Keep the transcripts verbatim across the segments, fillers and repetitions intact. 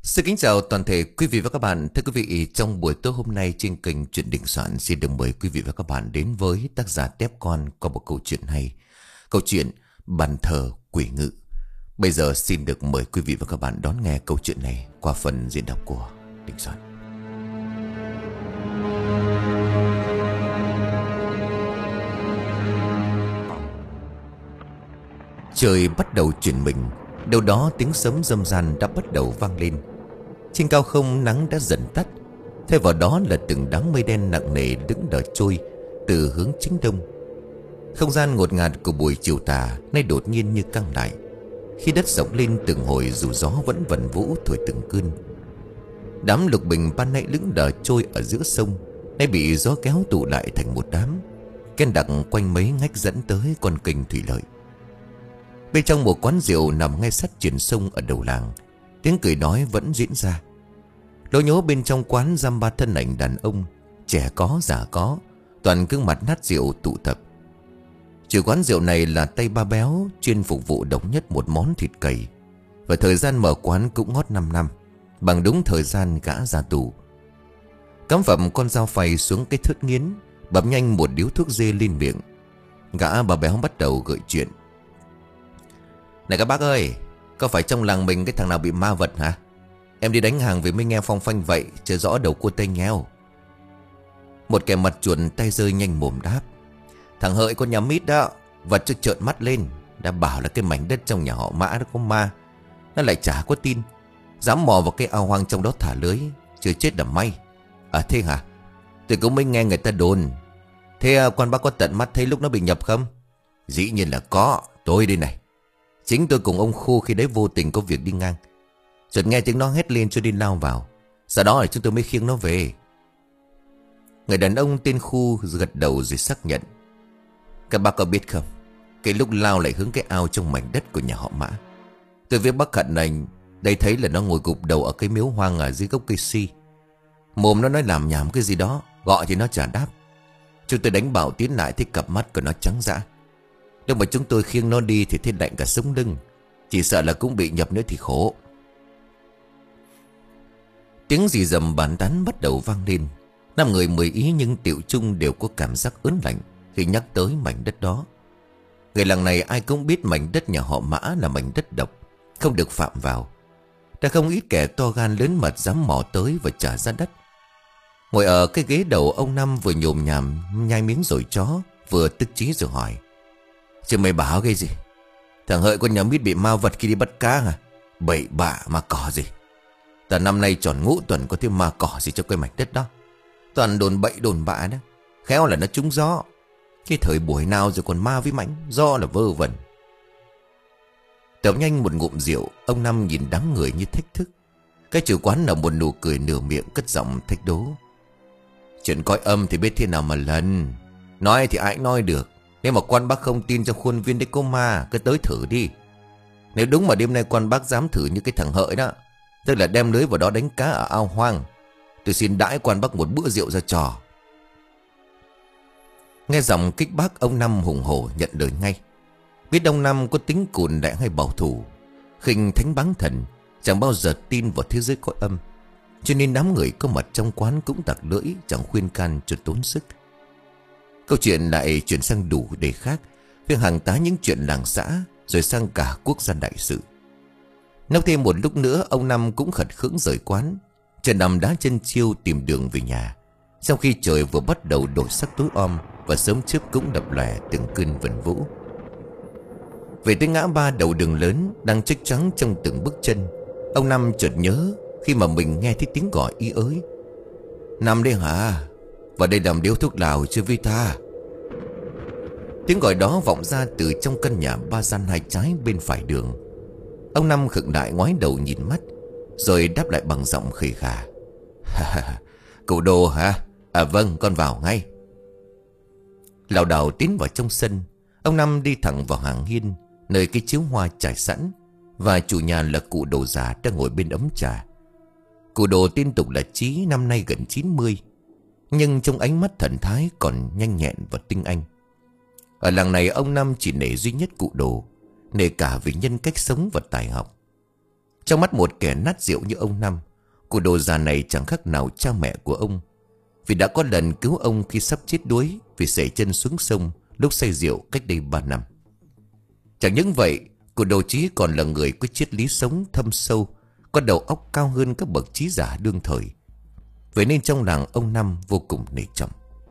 Xin kính chào toàn thể quý vị và các bạn. Thưa quý vị, trong buổi tối hôm nay trên kênh Chuyện Đình Soạn xin được mời quý vị và các bạn đến với tác giả Tép Con có một câu chuyện hay. Câu chuyện Bàn thờ quỷ ngự. Bây giờ xin được mời quý vị và các bạn đón nghe câu chuyện này qua phần diễn đọc của Đình Soạn. Trời bắt đầu chuyển mình, đâu đó tiếng sấm râm ran đã bắt đầu vang lên. Trên cao không nắng đã dần tắt, thay vào đó là từng đám mây đen nặng nề đứng đợi trôi từ hướng chính đông. Không gian ngột ngạt của buổi chiều tà nay đột nhiên như căng lại, khi đất rộng lên từng hồi dù gió vẫn vần vũ thổi từng cơn. Đám lục bình ban nãy lững đờ trôi ở giữa sông nay bị gió kéo tụ lại thành một đám, ken đặc quanh mấy ngách dẫn tới con kênh thủy lợi. Bên trong một quán rượu nằm ngay sát triển sông ở đầu làng, tiếng cười nói vẫn diễn ra. Lố nhố bên trong quán dăm ba thân ảnh đàn ông, trẻ có già có, toàn gương mặt nát rượu tụ tập. Chủ quán rượu này là tay ba béo, chuyên phục vụ độc nhất một món thịt cầy, và thời gian mở quán cũng ngót năm năm, bằng đúng thời gian gã ra tù. Cắm phẩm con dao phay xuống cái thớt nghiến, bấm nhanh một điếu thuốc dê lên miệng. Gã ba béo bắt đầu gợi chuyện. Này các bác ơi, có phải trong làng mình cái thằng nào bị ma vật hả? Em đi đánh hàng vì mới nghe phong phanh vậy, chưa rõ đầu cua tay nghèo. Một kẻ mặt chuồn tay rơi nhanh mồm đáp. Thằng Hợi con nhà mít đó, vật cho trợn mắt lên. Đã bảo là cái mảnh đất trong nhà họ Mã nó có ma, nó lại chả có tin, dám mò vào cái ao hoang trong đó thả lưới. Chưa chết là may. À thế hả? Tôi cũng mới nghe người ta đồn. Thế quan bác có tận mắt thấy lúc nó bị nhập không? Dĩ nhiên là có, tôi đây này. Chính tôi cùng ông Khu khi đấy vô tình có việc đi ngang, chợt nghe tiếng nó hét lên cho đi lao vào. Sau đó là chúng tôi mới khiêng nó về. Người đàn ông tên Khu gật đầu rồi xác nhận. Các bác có biết không, cái lúc lao lại hướng cái ao trong mảnh đất của nhà họ Mã, tôi với bác Hận này đây thấy là nó ngồi gục đầu ở cái miếu hoang ở dưới gốc cây si. Mồm nó nói làm nhảm cái gì đó, gọi thì nó chả đáp. Chúng tôi đánh bảo tiến lại thấy cặp mắt của nó trắng dã. Lúc mà chúng tôi khiêng nó đi thì thấy lạnh cả sống lưng, chỉ sợ là cũng bị nhập nữa thì khổ. Tiếng rì rầm bàn tán bắt đầu vang lên. Năm người mười ý nhưng tiểu chung đều có cảm giác ớn lạnh khi nhắc tới mảnh đất đó. Người làng này ai cũng biết mảnh đất nhà họ Mã là mảnh đất độc, không được phạm vào. Đã không ít kẻ to gan lớn mật dám mò tới và trả ra đất. Ngồi ở cái ghế đầu, ông Năm vừa nhồm nhàm nhai miếng rồi chó, vừa tức chí rồi hỏi. Chứ mày bảo cái gì? Thằng Hợi con nhà mít bị ma vật khi đi bắt cá à? Bậy bạ ma cỏ gì? Ta năm nay tròn ngũ tuần có thêm ma cỏ gì cho cái mảnh đất đó. Toàn đồn bậy đồn bạ đó. Khéo là nó trúng gió. Cái thời buổi nào rồi còn ma với mãnh, do là vơ vẩn. Tóm nhanh một ngụm rượu, ông Năm nhìn đám người như thách thức. Cái chủ quán nở một nụ cười nửa miệng, cất giọng thách đố. Chuyện coi âm thì biết thế nào mà lần. Nói thì ai nói được. Nếu mà quan bác không tin trong khuôn viên đấy có ma, cứ tới thử đi. Nếu đúng mà đêm nay quan bác dám thử như cái thằng Hợi đó, tức là đem lưới vào đó đánh cá ở ao hoang, tôi xin đãi quan bác một bữa rượu ra trò. Nghe giọng kích bác, ông Năm hùng hổ nhận lời ngay. Biết ông Năm có tính cùn đẻ hay bảo thủ, khinh thánh báng thần, chẳng bao giờ tin vào thế giới cõi âm, cho nên đám người có mặt trong quán cũng tặc lưỡi, chẳng khuyên can cho tốn sức. Câu chuyện lại chuyển sang đủ đề khác, với hàng tá những chuyện làng xã, rồi sang cả quốc gia đại sự. Nấu thêm một lúc nữa, ông Năm cũng khật khững rời quán, chờ nằm đá chân chiêu tìm đường về nhà, sau khi trời vừa bắt đầu đổi sắc tối om và sớm chớp cũng đập lòe từng cơn vần vũ. Về tới ngã ba đầu đường lớn đang trách trắng trong từng bước chân, ông Năm chợt nhớ khi mà mình nghe thấy tiếng gọi y ới. Năm đây hả? Vào đây làm điếu thuốc lào chưa vi ta? Tiếng gọi đó vọng ra từ trong căn nhà ba gian hai trái bên phải đường. Ông Năm khựng lại ngoái đầu nhìn mắt, rồi đáp lại bằng giọng khề khà. Cậu Đồ hả? À vâng, con vào ngay. Lảo đảo tiến vào trong sân, ông Năm đi thẳng vào hàng hiên, nơi cái chiếu hoa trải sẵn, và chủ nhà là cụ Đồ già đang ngồi bên ấm trà. Cụ Đồ tên tục là Chí, năm nay gần chín mươi, nhưng trong ánh mắt thần thái còn nhanh nhẹn và tinh anh. Ở làng này ông Năm chỉ nể duy nhất cụ Đồ, nể cả về nhân cách sống và tài học. Trong mắt một kẻ nát rượu như ông Năm, cụ đồ già này chẳng khác nào cha mẹ của ông, vì đã có lần cứu ông khi sắp chết đuối vì sẩy chân xuống sông lúc say rượu cách đây ba năm. Chẳng những vậy, cụ đồ Chí còn là người có triết lý sống thâm sâu, có đầu óc cao hơn các bậc trí giả đương thời. Vậy nên trong làng ông Năm vô cùng nể trọng.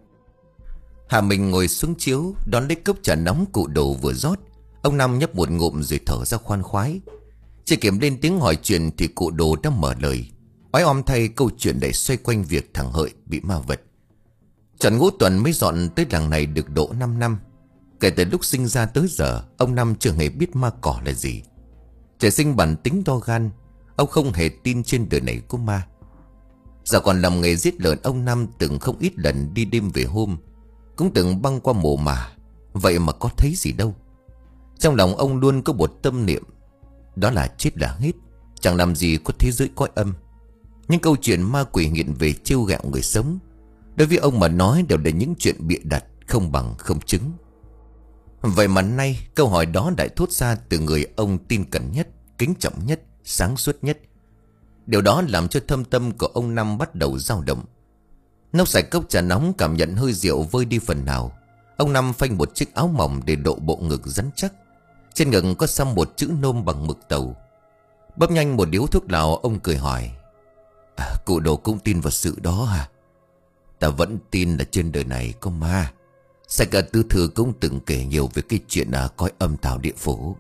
Hà Minh ngồi xuống chiếu đón lấy cốc trà nóng cụ đồ vừa rót. Ông Năm nhấp một ngụm rồi thở ra khoan khoái. Chỉ kiểm lên tiếng hỏi chuyện thì cụ đồ đã mở lời. Oái oăm thay câu chuyện để xoay quanh việc thằng Hợi bị ma vật. Trần Ngũ Tuần mới dọn tới làng này được độ năm năm. Kể từ lúc sinh ra tới giờ, ông Năm chưa hề biết ma cỏ là gì. Trời sinh bản tính to gan, ông không hề tin trên đời này có ma. Giờ còn làm nghề giết lợn, ông Năm từng không ít lần đi đêm về hôm, cũng từng băng qua mồ mả. Vậy mà có thấy gì đâu. Trong lòng ông luôn có một tâm niệm, đó là chết là hết, chẳng làm gì có thế giới cõi âm. Những câu chuyện ma quỷ hiện về trêu ghẹo người sống, đối với ông mà nói đều là những chuyện bịa đặt, không bằng không chứng. Vậy mà nay câu hỏi đó lại thốt ra từ người ông tin cẩn nhất, kính trọng nhất, sáng suốt nhất. Điều đó làm cho thâm tâm của ông Năm bắt đầu dao động. Nốc sạch cốc trà nóng, cảm nhận hơi rượu vơi đi phần nào. Ông Năm phanh một chiếc áo mỏng để độ bộ ngực rắn chắc. Trên ngực có xăm một chữ nôm bằng mực tàu. Bấp nhanh một điếu thuốc lào, ông cười hỏi: à, cụ đồ cũng tin vào sự đó hả? Ta vẫn tin là trên đời này có ma. Sài cả Tư Thư cũng từng kể nhiều về cái chuyện à, cõi âm tào địa phủ.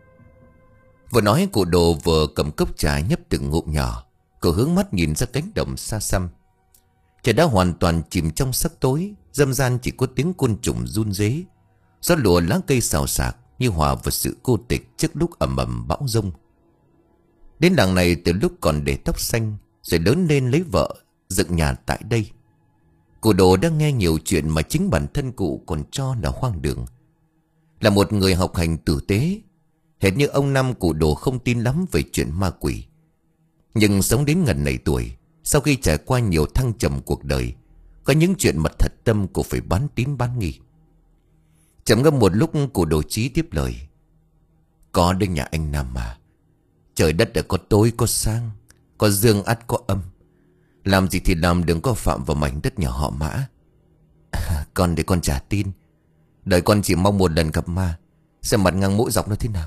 Vừa nói cụ đồ vừa cầm cốc trà nhấp từng ngụm nhỏ. Cậu hướng mắt nhìn ra cánh đồng xa xăm. Trời đã hoàn toàn chìm trong sắc tối, râm ran chỉ có tiếng côn trùng run rế. Gió lùa lá cây xào xạc như hòa vào sự cô tịch trước lúc ầm ầm bão giông. Đến đằng này từ lúc còn để tóc xanh, rồi lớn lên lấy vợ, dựng nhà tại đây. Cụ đồ đã nghe nhiều chuyện mà chính bản thân cụ còn cho là hoang đường. Là một người học hành tử tế, hệt như ông Năm, cụ đồ không tin lắm về chuyện ma quỷ. Nhưng sống đến ngần này tuổi, sau khi trải qua nhiều thăng trầm cuộc đời, có những chuyện mà thật tâm cụ phải bán tín bán nghi. Chậm ngâm một lúc, cụ đồ Chí tiếp lời: có đến nhà anh Năm mà. Trời đất đã có tối có sáng, có dương ắt có âm. Làm gì thì làm, đừng có phạm vào mảnh đất nhà họ Mã. à, Con để con trả tin. Đời con chỉ mong một lần gặp ma, xem mặt ngang mũi dọc nó thế nào.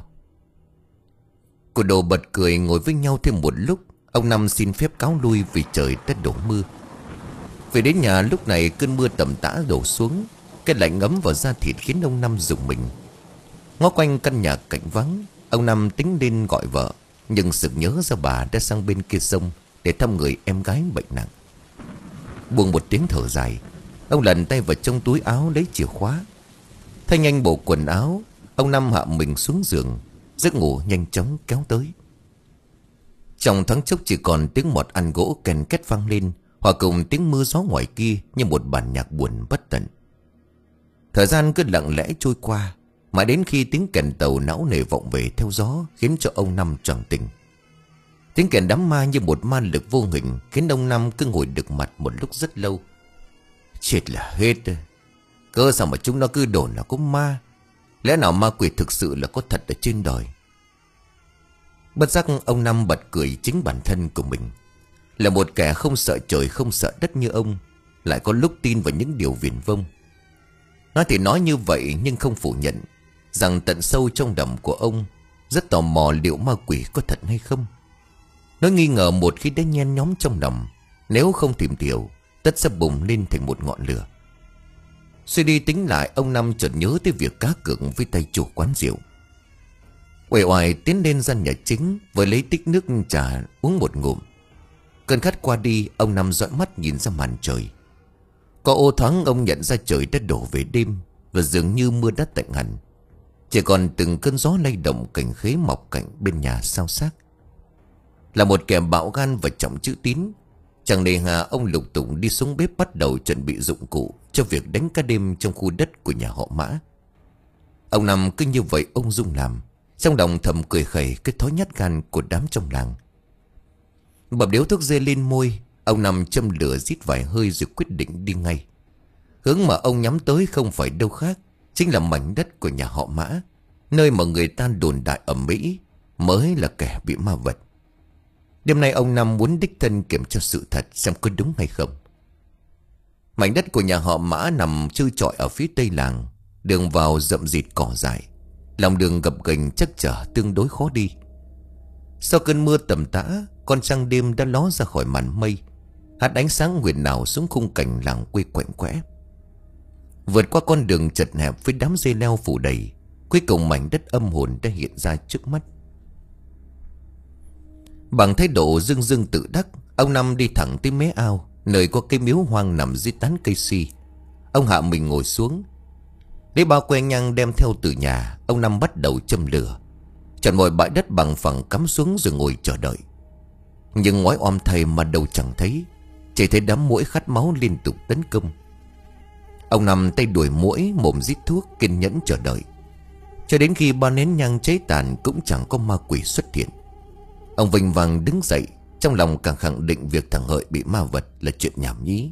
Cụ đồ bật cười, ngồi với nhau thêm một lúc. Ông Năm xin phép cáo lui vì trời đất đổ mưa. Về đến nhà lúc này cơn mưa tầm tã đổ xuống. Cái lạnh ngấm vào da thịt khiến ông Năm rùng mình. Ngó quanh căn nhà cạnh vắng, ông Năm tính lên gọi vợ, nhưng sực nhớ ra bà đã sang bên kia sông để thăm người em gái bệnh nặng. Buông một tiếng thở dài, ông lần tay vào trong túi áo lấy chìa khóa. Thay nhanh bộ quần áo, ông Năm hạ mình xuống giường. Giấc ngủ nhanh chóng kéo tới. Trong thoáng chốc chỉ còn tiếng mọt ăn gỗ kèn két vang lên, hòa cùng tiếng mưa gió ngoài kia như một bản nhạc buồn bất tận. Thời gian cứ lặng lẽ trôi qua, mãi đến khi tiếng kèn tàu não nề vọng về theo gió, khiến cho ông Năm choàng tỉnh. Tiếng kèn đám ma như một ma lực vô hình, khiến ông Năm cứ ngồi đực mặt một lúc rất lâu. Chết là hết. Cơ sao mà chúng nó cứ đồn là có ma? Lẽ nào ma quỷ thực sự là có thật ở trên đời? Bất giác ông Năm bật cười chính bản thân của mình. Là một kẻ không sợ trời không sợ đất như ông, lại có lúc tin vào những điều viển vông. Nói thì nói như vậy, nhưng không phủ nhận rằng tận sâu trong đầm của ông rất tò mò liệu ma quỷ có thật hay không. Nó nghi ngờ một khi đã nhen nhóm trong lòng, nếu không tìm hiểu, tất sẽ bùng lên thành một ngọn lửa. Suy đi tính lại, ông Năm chợt nhớ tới việc cá cược với tay chủ quán rượu. Uể oải tiến lên gian nhà chính, với lấy tích nước trà uống một ngụm. Cơn khát qua đi, ông Năm dõi mắt nhìn ra màn trời. Có ô thoáng ông nhận ra trời đã đổ về đêm, và dường như mưa đã tạnh hẳn. Chỉ còn từng cơn gió lay động cành khế mọc cạnh bên nhà sao xác. Là một kẻ bạo gan và trọng chữ tín, chẳng nề hà ông lục tục đi xuống bếp bắt đầu chuẩn bị dụng cụ cho việc đánh cá đêm trong khu đất của nhà họ Mã. Ông Năm cứ như vậy ông dung làm, trong lòng thầm cười khẩy cái thói nhát gan của đám trong làng. Bập điếu thuốc dê lên môi, ông Năm châm lửa rít vài hơi rồi quyết định đi ngay. Hướng mà ông nhắm tới không phải đâu khác, chính là mảnh đất của nhà họ Mã, nơi mà người ta đồn đại ầm ĩ mới là kẻ bị ma vật. Đêm nay ông Năm muốn đích thân kiểm tra sự thật xem có đúng hay không. Mảnh đất của nhà họ Mã nằm trơ trọi ở phía tây làng. Đường vào rậm rịt cỏ dại, lòng đường gập ghềnh chắc trở tương đối khó đi. Sau cơn mưa tầm tã, con trăng đêm đã ló ra khỏi màn mây, hắt ánh sáng huyền ảo xuống khung cảnh làng quê quạnh quẽ. Vượt qua con đường chật hẹp với đám dây leo phủ đầy, cuối cùng mảnh đất âm hồn đã hiện ra trước mắt. Bằng thái độ dưng dưng tự đắc, ông Năm đi thẳng tới mé ao, nơi có cây miếu hoang nằm dưới tán cây si. Ông hạ mình ngồi xuống, lấy bao que nhang đem theo từ nhà. Ông Năm bắt đầu châm lửa, chọn mọi bãi đất bằng phẳng cắm xuống rồi ngồi chờ đợi. Nhưng ngói om thầy mà đâu chẳng thấy, chỉ thấy đám muỗi khát máu liên tục tấn công. Ông Năm tay đuổi muỗi, mồm rít thuốc, kiên nhẫn chờ đợi, cho đến khi ba nén nhang cháy tàn cũng chẳng có ma quỷ xuất hiện. Ông vinh vàng đứng dậy, trong lòng càng khẳng định việc thằng Hợi bị ma vật là chuyện nhảm nhí.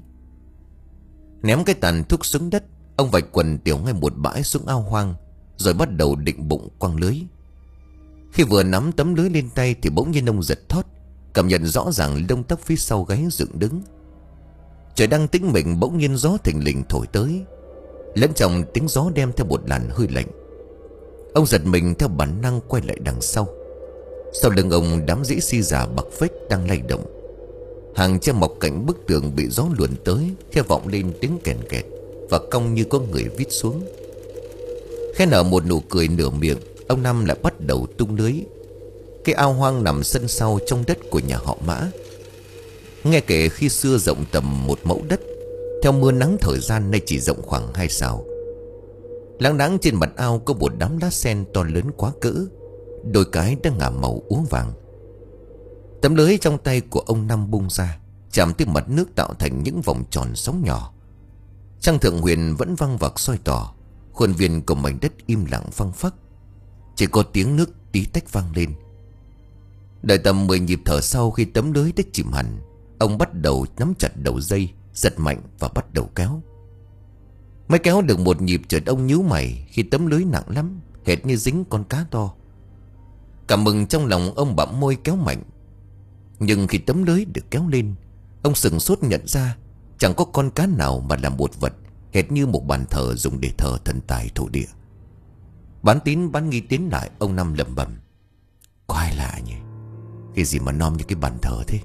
Ném cái tàn thuốc xuống đất, ông vạch quần tiểu ngay một bãi xuống ao hoang, rồi bắt đầu định bụng quăng lưới. Khi vừa nắm tấm lưới lên tay thì bỗng nhiên ông giật thót, cảm nhận rõ ràng lông tóc phía sau gáy dựng đứng. Trời đang tĩnh mịch, bỗng nhiên gió thình lình thổi tới, lẫn trong tiếng gió đem theo một làn hơi lạnh. Ông giật mình theo bản năng quay lại đằng sau. Sau lưng ông đám rễ si già bạc phách đang lay động. Hàng tre mọc cạnh bức tường bị gió luồn tới, theo vọng lên tiếng kèn kẹt và cong như có người vít xuống. Khẽ nở một nụ cười nửa miệng, ông Năm lại bắt đầu tung lưới. Cái ao hoang nằm sân sau trong đất của nhà họ Mã. Nghe kể khi xưa rộng tầm một mẫu đất, theo mưa nắng thời gian nay chỉ rộng khoảng hai sào. Láng đáng trên mặt ao có một đám lá sen to lớn quá cỡ, đôi cái đã ngả màu úa vàng. Tấm lưới trong tay của ông Năm bung ra, chạm tới mặt nước tạo thành những vòng tròn sóng nhỏ. Trăng thượng huyền vẫn văng vặc soi tỏ, khuôn viên của mảnh đất im lặng phăng phắc, chỉ có tiếng nước tí tách vang lên. Đợi tầm mười nhịp thở sau, khi tấm lưới đã chìm hẳn, ông bắt đầu nắm chặt đầu dây, giật mạnh và bắt đầu kéo. Mới kéo được một nhịp chợt ông nhíu mày khi tấm lưới nặng lắm, hệt như dính con cá to. Cảm mừng trong lòng, ông bặm môi kéo mạnh. Nhưng khi tấm lưới được kéo lên, ông sừng sốt nhận ra chẳng có con cá nào mà là một vật hệt như một bàn thờ dùng để thờ thần tài thổ địa. Bán tín bán nghi tiến lại, ông Năm lẩm bẩm: quái lạ nhỉ, cái gì mà nom như cái bàn thờ thế.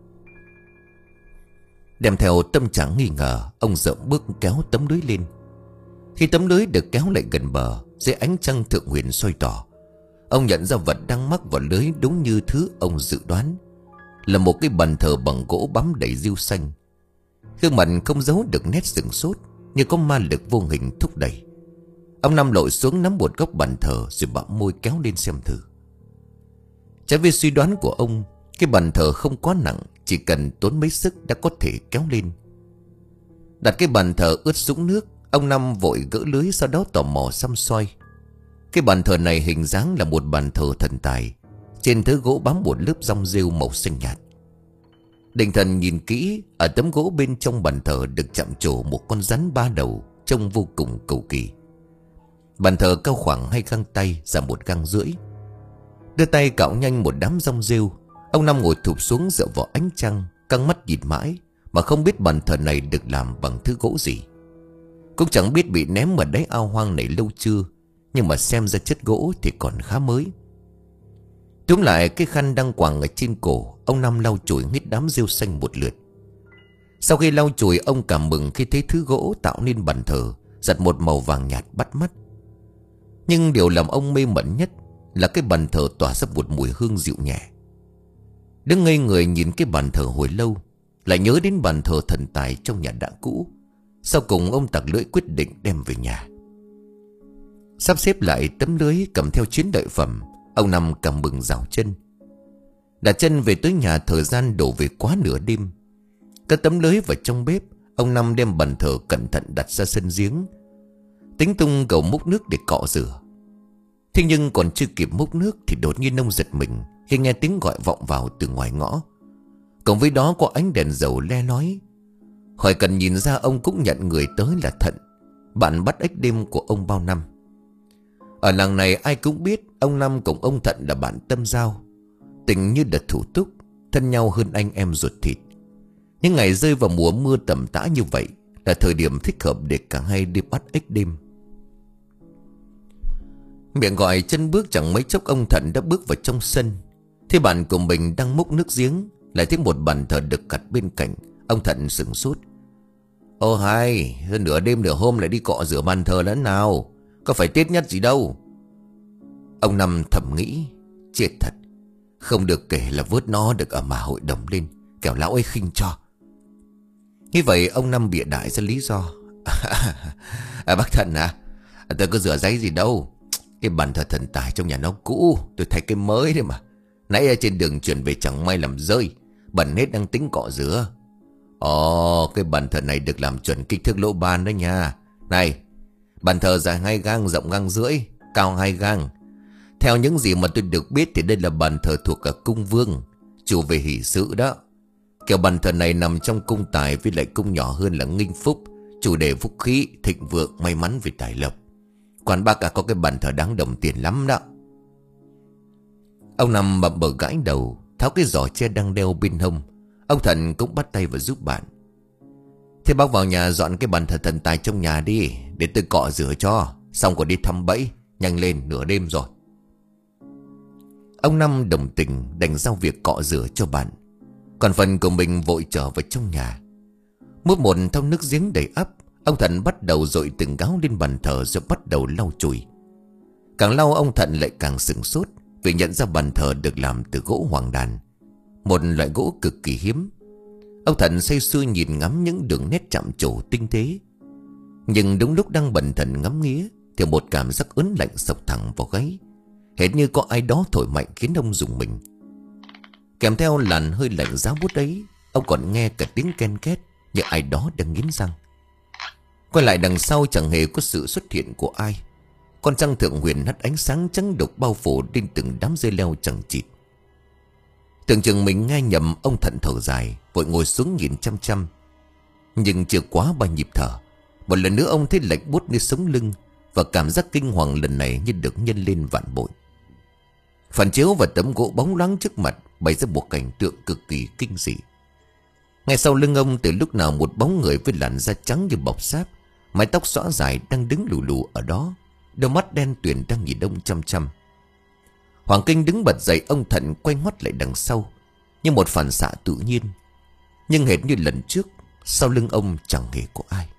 Đem theo tâm trạng nghi ngờ, ông dậm bước kéo tấm lưới lên. Khi tấm lưới được kéo lại gần bờ, dưới ánh trăng thượng huyền soi tỏ, ông nhận ra vật đang mắc vào lưới đúng như thứ ông dự đoán, là một cái bàn thờ bằng gỗ bám đầy rêu xanh. Gương mặt không giấu được nét sửng sốt, như có ma lực vô hình thúc đẩy. Ông Năm lội xuống nắm một góc bàn thờ rồi bặm môi kéo lên xem thử. Trái với suy đoán của ông, cái bàn thờ không quá nặng, chỉ cần tốn mấy sức đã có thể kéo lên. Đặt cái bàn thờ ướt sũng nước, ông Năm vội gỡ lưới, sau đó tò mò xăm soi. Cái bàn thờ này hình dáng là một bàn thờ thần tài, trên thớ gỗ bám một lớp rong rêu màu xanh nhạt. Định thần nhìn kỹ, ở tấm gỗ bên trong bàn thờ được chạm trổ một con rắn ba đầu, trông vô cùng cầu kỳ. Bàn thờ cao khoảng hai găng tay, ra một găng rưỡi. Đưa tay cạo nhanh một đám rong rêu, ông Năm ngồi thụp xuống dựa vào ánh trăng, căng mắt nhìn mãi mà không biết bàn thờ này được làm bằng thứ gỗ gì. Cũng chẳng biết bị ném ở đáy ao hoang này lâu chưa, nhưng mà xem ra chất gỗ thì còn khá mới. Túm lại cái khăn đang quàng ở trên cổ, ông Năm lau chùi hết đám rêu xanh một lượt. Sau khi lau chùi, ông cảm mừng khi thấy thứ gỗ tạo nên bàn thờ giặt một màu vàng nhạt bắt mắt. Nhưng điều làm ông mê mẩn nhất là cái bàn thờ tỏa ra một mùi hương dịu nhẹ. Đứng ngây người nhìn cái bàn thờ hồi lâu, lại nhớ đến bàn thờ thần tài trong nhà đã cũ. Sau cùng ông tặc lưỡi quyết định đem về nhà. Sắp xếp lại tấm lưới, cầm theo chiến lợi phẩm, ông Năm cảm mừng rào chân. Đặt chân về tới nhà, thời gian đổ về quá nửa đêm. Cất tấm lưới vào trong bếp, ông Năm đem bàn thờ cẩn thận đặt ra sân giếng, tính tung gầu múc nước để cọ rửa. Thế nhưng còn chưa kịp múc nước thì đột nhiên ông giật mình khi nghe tiếng gọi vọng vào từ ngoài ngõ. Cộng với đó có ánh đèn dầu le lói. Khỏi cần nhìn ra, ông cũng nhận người tới là Thận, bạn bắt ếch đêm của ông bao năm. Ở làng này ai cũng biết ông Năm cùng ông Thận là bạn tâm giao, tình như đợt thủ túc. thân nhau hơn anh em ruột thịt. Những ngày rơi vào mùa mưa tầm tã như vậy là thời điểm thích hợp để cả hai đi bắt ếch đêm. Miệng gọi chân bước chẳng mấy chốc ông Thận đã bước vào trong sân. Thế bạn của mình đang múc nước giếng, lại thấy một bàn thờ được đặt bên cạnh. Ông Thận sửng sốt. Ô hay, nửa đêm nửa hôm lại đi cọ rửa bàn thờ lẫn nào, có phải Tết nhất gì đâu. Ông Năm thầm nghĩ, chết thật, không được kể là vớt nó được ở mà hội đồng lên, kẻo lão ấy khinh cho. Như vậy ông Năm bịa đại ra lý do. À, bác Thận à, tôi có rửa giấy gì đâu, cái bàn thờ thần tài trong nhà nó cũ, tôi thay cái mới đấy mà. Nãy ở trên đường chuyển về chẳng may làm rơi, bẩn hết đang tính cọ rửa. Ồ, cái bàn thờ này được làm chuẩn kích thước lỗ ban đó nha. Này, bàn thờ dài hai gang, rộng gang rưỡi, cao hai gang. Theo những gì mà tôi được biết thì đây là bàn thờ thuộc ở cung vương, chủ về hỷ sự đó. Kiểu bàn thờ này nằm trong cung tài, với lại cung nhỏ hơn là nghinh phúc, chủ đề phúc khí, thịnh vượng, may mắn về tài lộc. Còn bác cả có cái bàn thờ đáng đồng tiền lắm đó. Ông Năm bập bờ gãi đầu, tháo cái giỏ tre đang đeo bên hông. Ông Thận cũng bắt tay vào giúp bạn. Thế bác vào nhà dọn cái bàn thờ thần tài trong nhà đi, để tôi cọ rửa cho, xong còn đi thăm bẫy. Nhanh lên, nửa đêm rồi. Ông Năm đồng tình đành giao việc cọ rửa cho bạn, còn phần của mình vội trở vào trong nhà. Múc một thau nước giếng đầy ắp, ông Thận bắt đầu dội từng gáo lên bàn thờ rồi bắt đầu lau chùi. Càng lau ông Thận lại càng sửng sốt, vì nhận ra bàn thờ được làm từ gỗ hoàng đàn, một loại gỗ cực kỳ hiếm. Ông Thận say sưa nhìn ngắm những đường nét chạm trổ tinh tế. Nhưng đúng lúc đang bần thần ngắm nghía thì một cảm giác ớn lạnh sộc thẳng vào gáy, hệt như có ai đó thổi mạnh khiến ông rùng mình. Kèm theo làn hơi lạnh giá buốt ấy, ông còn nghe cả tiếng ken két như ai đó đang nghiến răng. Quay lại đằng sau chẳng hề có sự xuất hiện của ai. Con trăng thượng huyền hắt ánh sáng trắng đục bao phủ lên từng đám dây leo chẳng chịt. Tưởng chừng mình nghe nhầm, ông Thận thở dài, vội ngồi xuống nhìn chăm chăm. Nhưng chưa quá ba nhịp thở, một lần nữa ông thấy lạnh buốt nơi sống lưng, và cảm giác kinh hoàng lần này như được nhân lên vạn bội. Phản chiếu và tấm gỗ bóng loáng trước mặt bày ra một cảnh tượng cực kỳ kinh dị. Ngay sau lưng ông, từ lúc nào một bóng người với làn da trắng như bọc sáp, mái tóc xõa dài đang đứng lù lù ở đó, đôi mắt đen tuyền đang nhìn ông chăm chăm. Hoàng Kinh đứng bật dậy, ông Thận quay ngoắt lại đằng sau như một phản xạ tự nhiên. Nhưng hệt như lần trước, sau lưng ông chẳng hề có ai.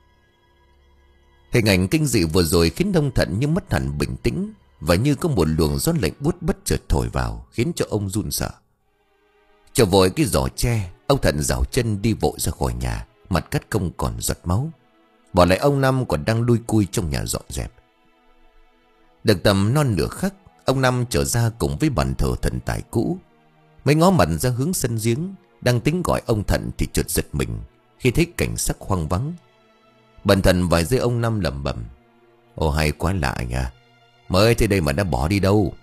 Hình ảnh kinh dị vừa rồi khiến ông Thận như mất hẳn bình tĩnh, và như có một luồng gió lạnh buốt bất chợt thổi vào, khiến cho ông run sợ. Trở vội cái giỏ tre, ông Thận rảo chân đi vội ra khỏi nhà, mặt cắt không còn giọt máu, bỏ lại ông Năm còn đang lui cui trong nhà dọn dẹp. Được tầm non nửa khắc, ông Năm trở ra cùng với bàn thờ thần tài cũ. Mấy ngó mặt ra hướng sân giếng, đang tính gọi ông Thận thì chợt giật mình khi thấy cảnh sắc hoang vắng. Bần thần vài giây ông Năm lẩm bẩm: Ồ, hay quá lạ nha, mới tới đây mà đã bỏ đi đâu.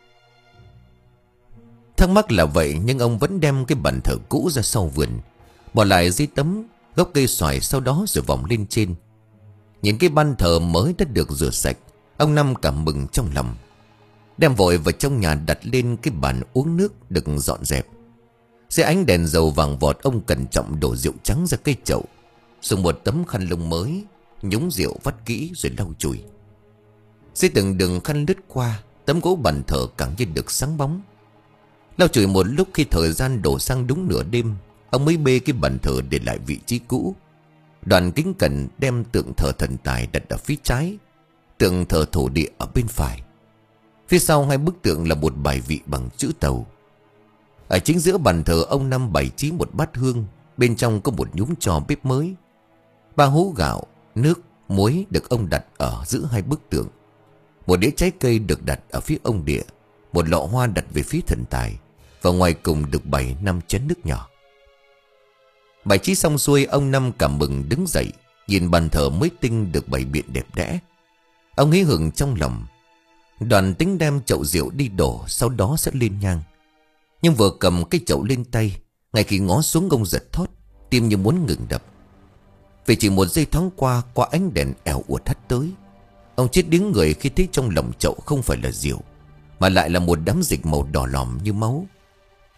Thắc mắc là vậy, nhưng ông vẫn đem cái bàn thờ cũ ra sau vườn, bỏ lại dưới tấm gốc cây xoài, sau đó rồi vòng lên trên. Nhìn cái bàn thờ mới đã được rửa sạch, ông Năm cảm mừng trong lòng, đem vội vào trong nhà đặt lên cái bàn uống nước được dọn dẹp. Dưới ánh đèn dầu vàng vọt, ông cẩn trọng đổ rượu trắng ra cây chậu, dùng một tấm khăn lông mới nhúng rượu vắt kỹ rồi lau chùi. Dưới từng đường khăn lướt qua, tấm gỗ bàn thờ càng như được sáng bóng. Lau chùi một lúc, khi thời gian đổ sang đúng nửa đêm, ông mới bê cái bàn thờ để lại vị trí cũ. Đoàn kính cẩn đem tượng thờ thần tài đặt ở phía trái, tượng thờ thổ địa ở bên phải. Phía sau hai bức tượng là một bài vị bằng chữ tàu. Ở chính giữa bàn thờ, ông Năm bày trí một bát hương, bên trong có một nhúm tro bếp mới. Ba hũ gạo, nước, muối được ông đặt ở giữa hai bức tượng. Một đĩa trái cây được đặt ở phía ông địa, một lọ hoa đặt về phía thần tài, và ngoài cùng được bày năm chén nước nhỏ. Bài trí xong xuôi, ông Năm cảm mừng đứng dậy, nhìn bàn thờ mới tinh được bày biện đẹp đẽ. Ông hí hửng trong lòng. Đoàn tính đem chậu rượu đi đổ, sau đó sẽ lên nhang. Nhưng vừa cầm cái chậu lên tay, ngay khi ngó xuống ông giật thót, tim như muốn ngừng đập. Vì chỉ một giây thoáng qua, qua ánh đèn ẻo uột hắt tới, ông chết điếng người khi thấy trong lòng chậu không phải là rượu, mà lại là một đám dịch màu đỏ lòm như máu.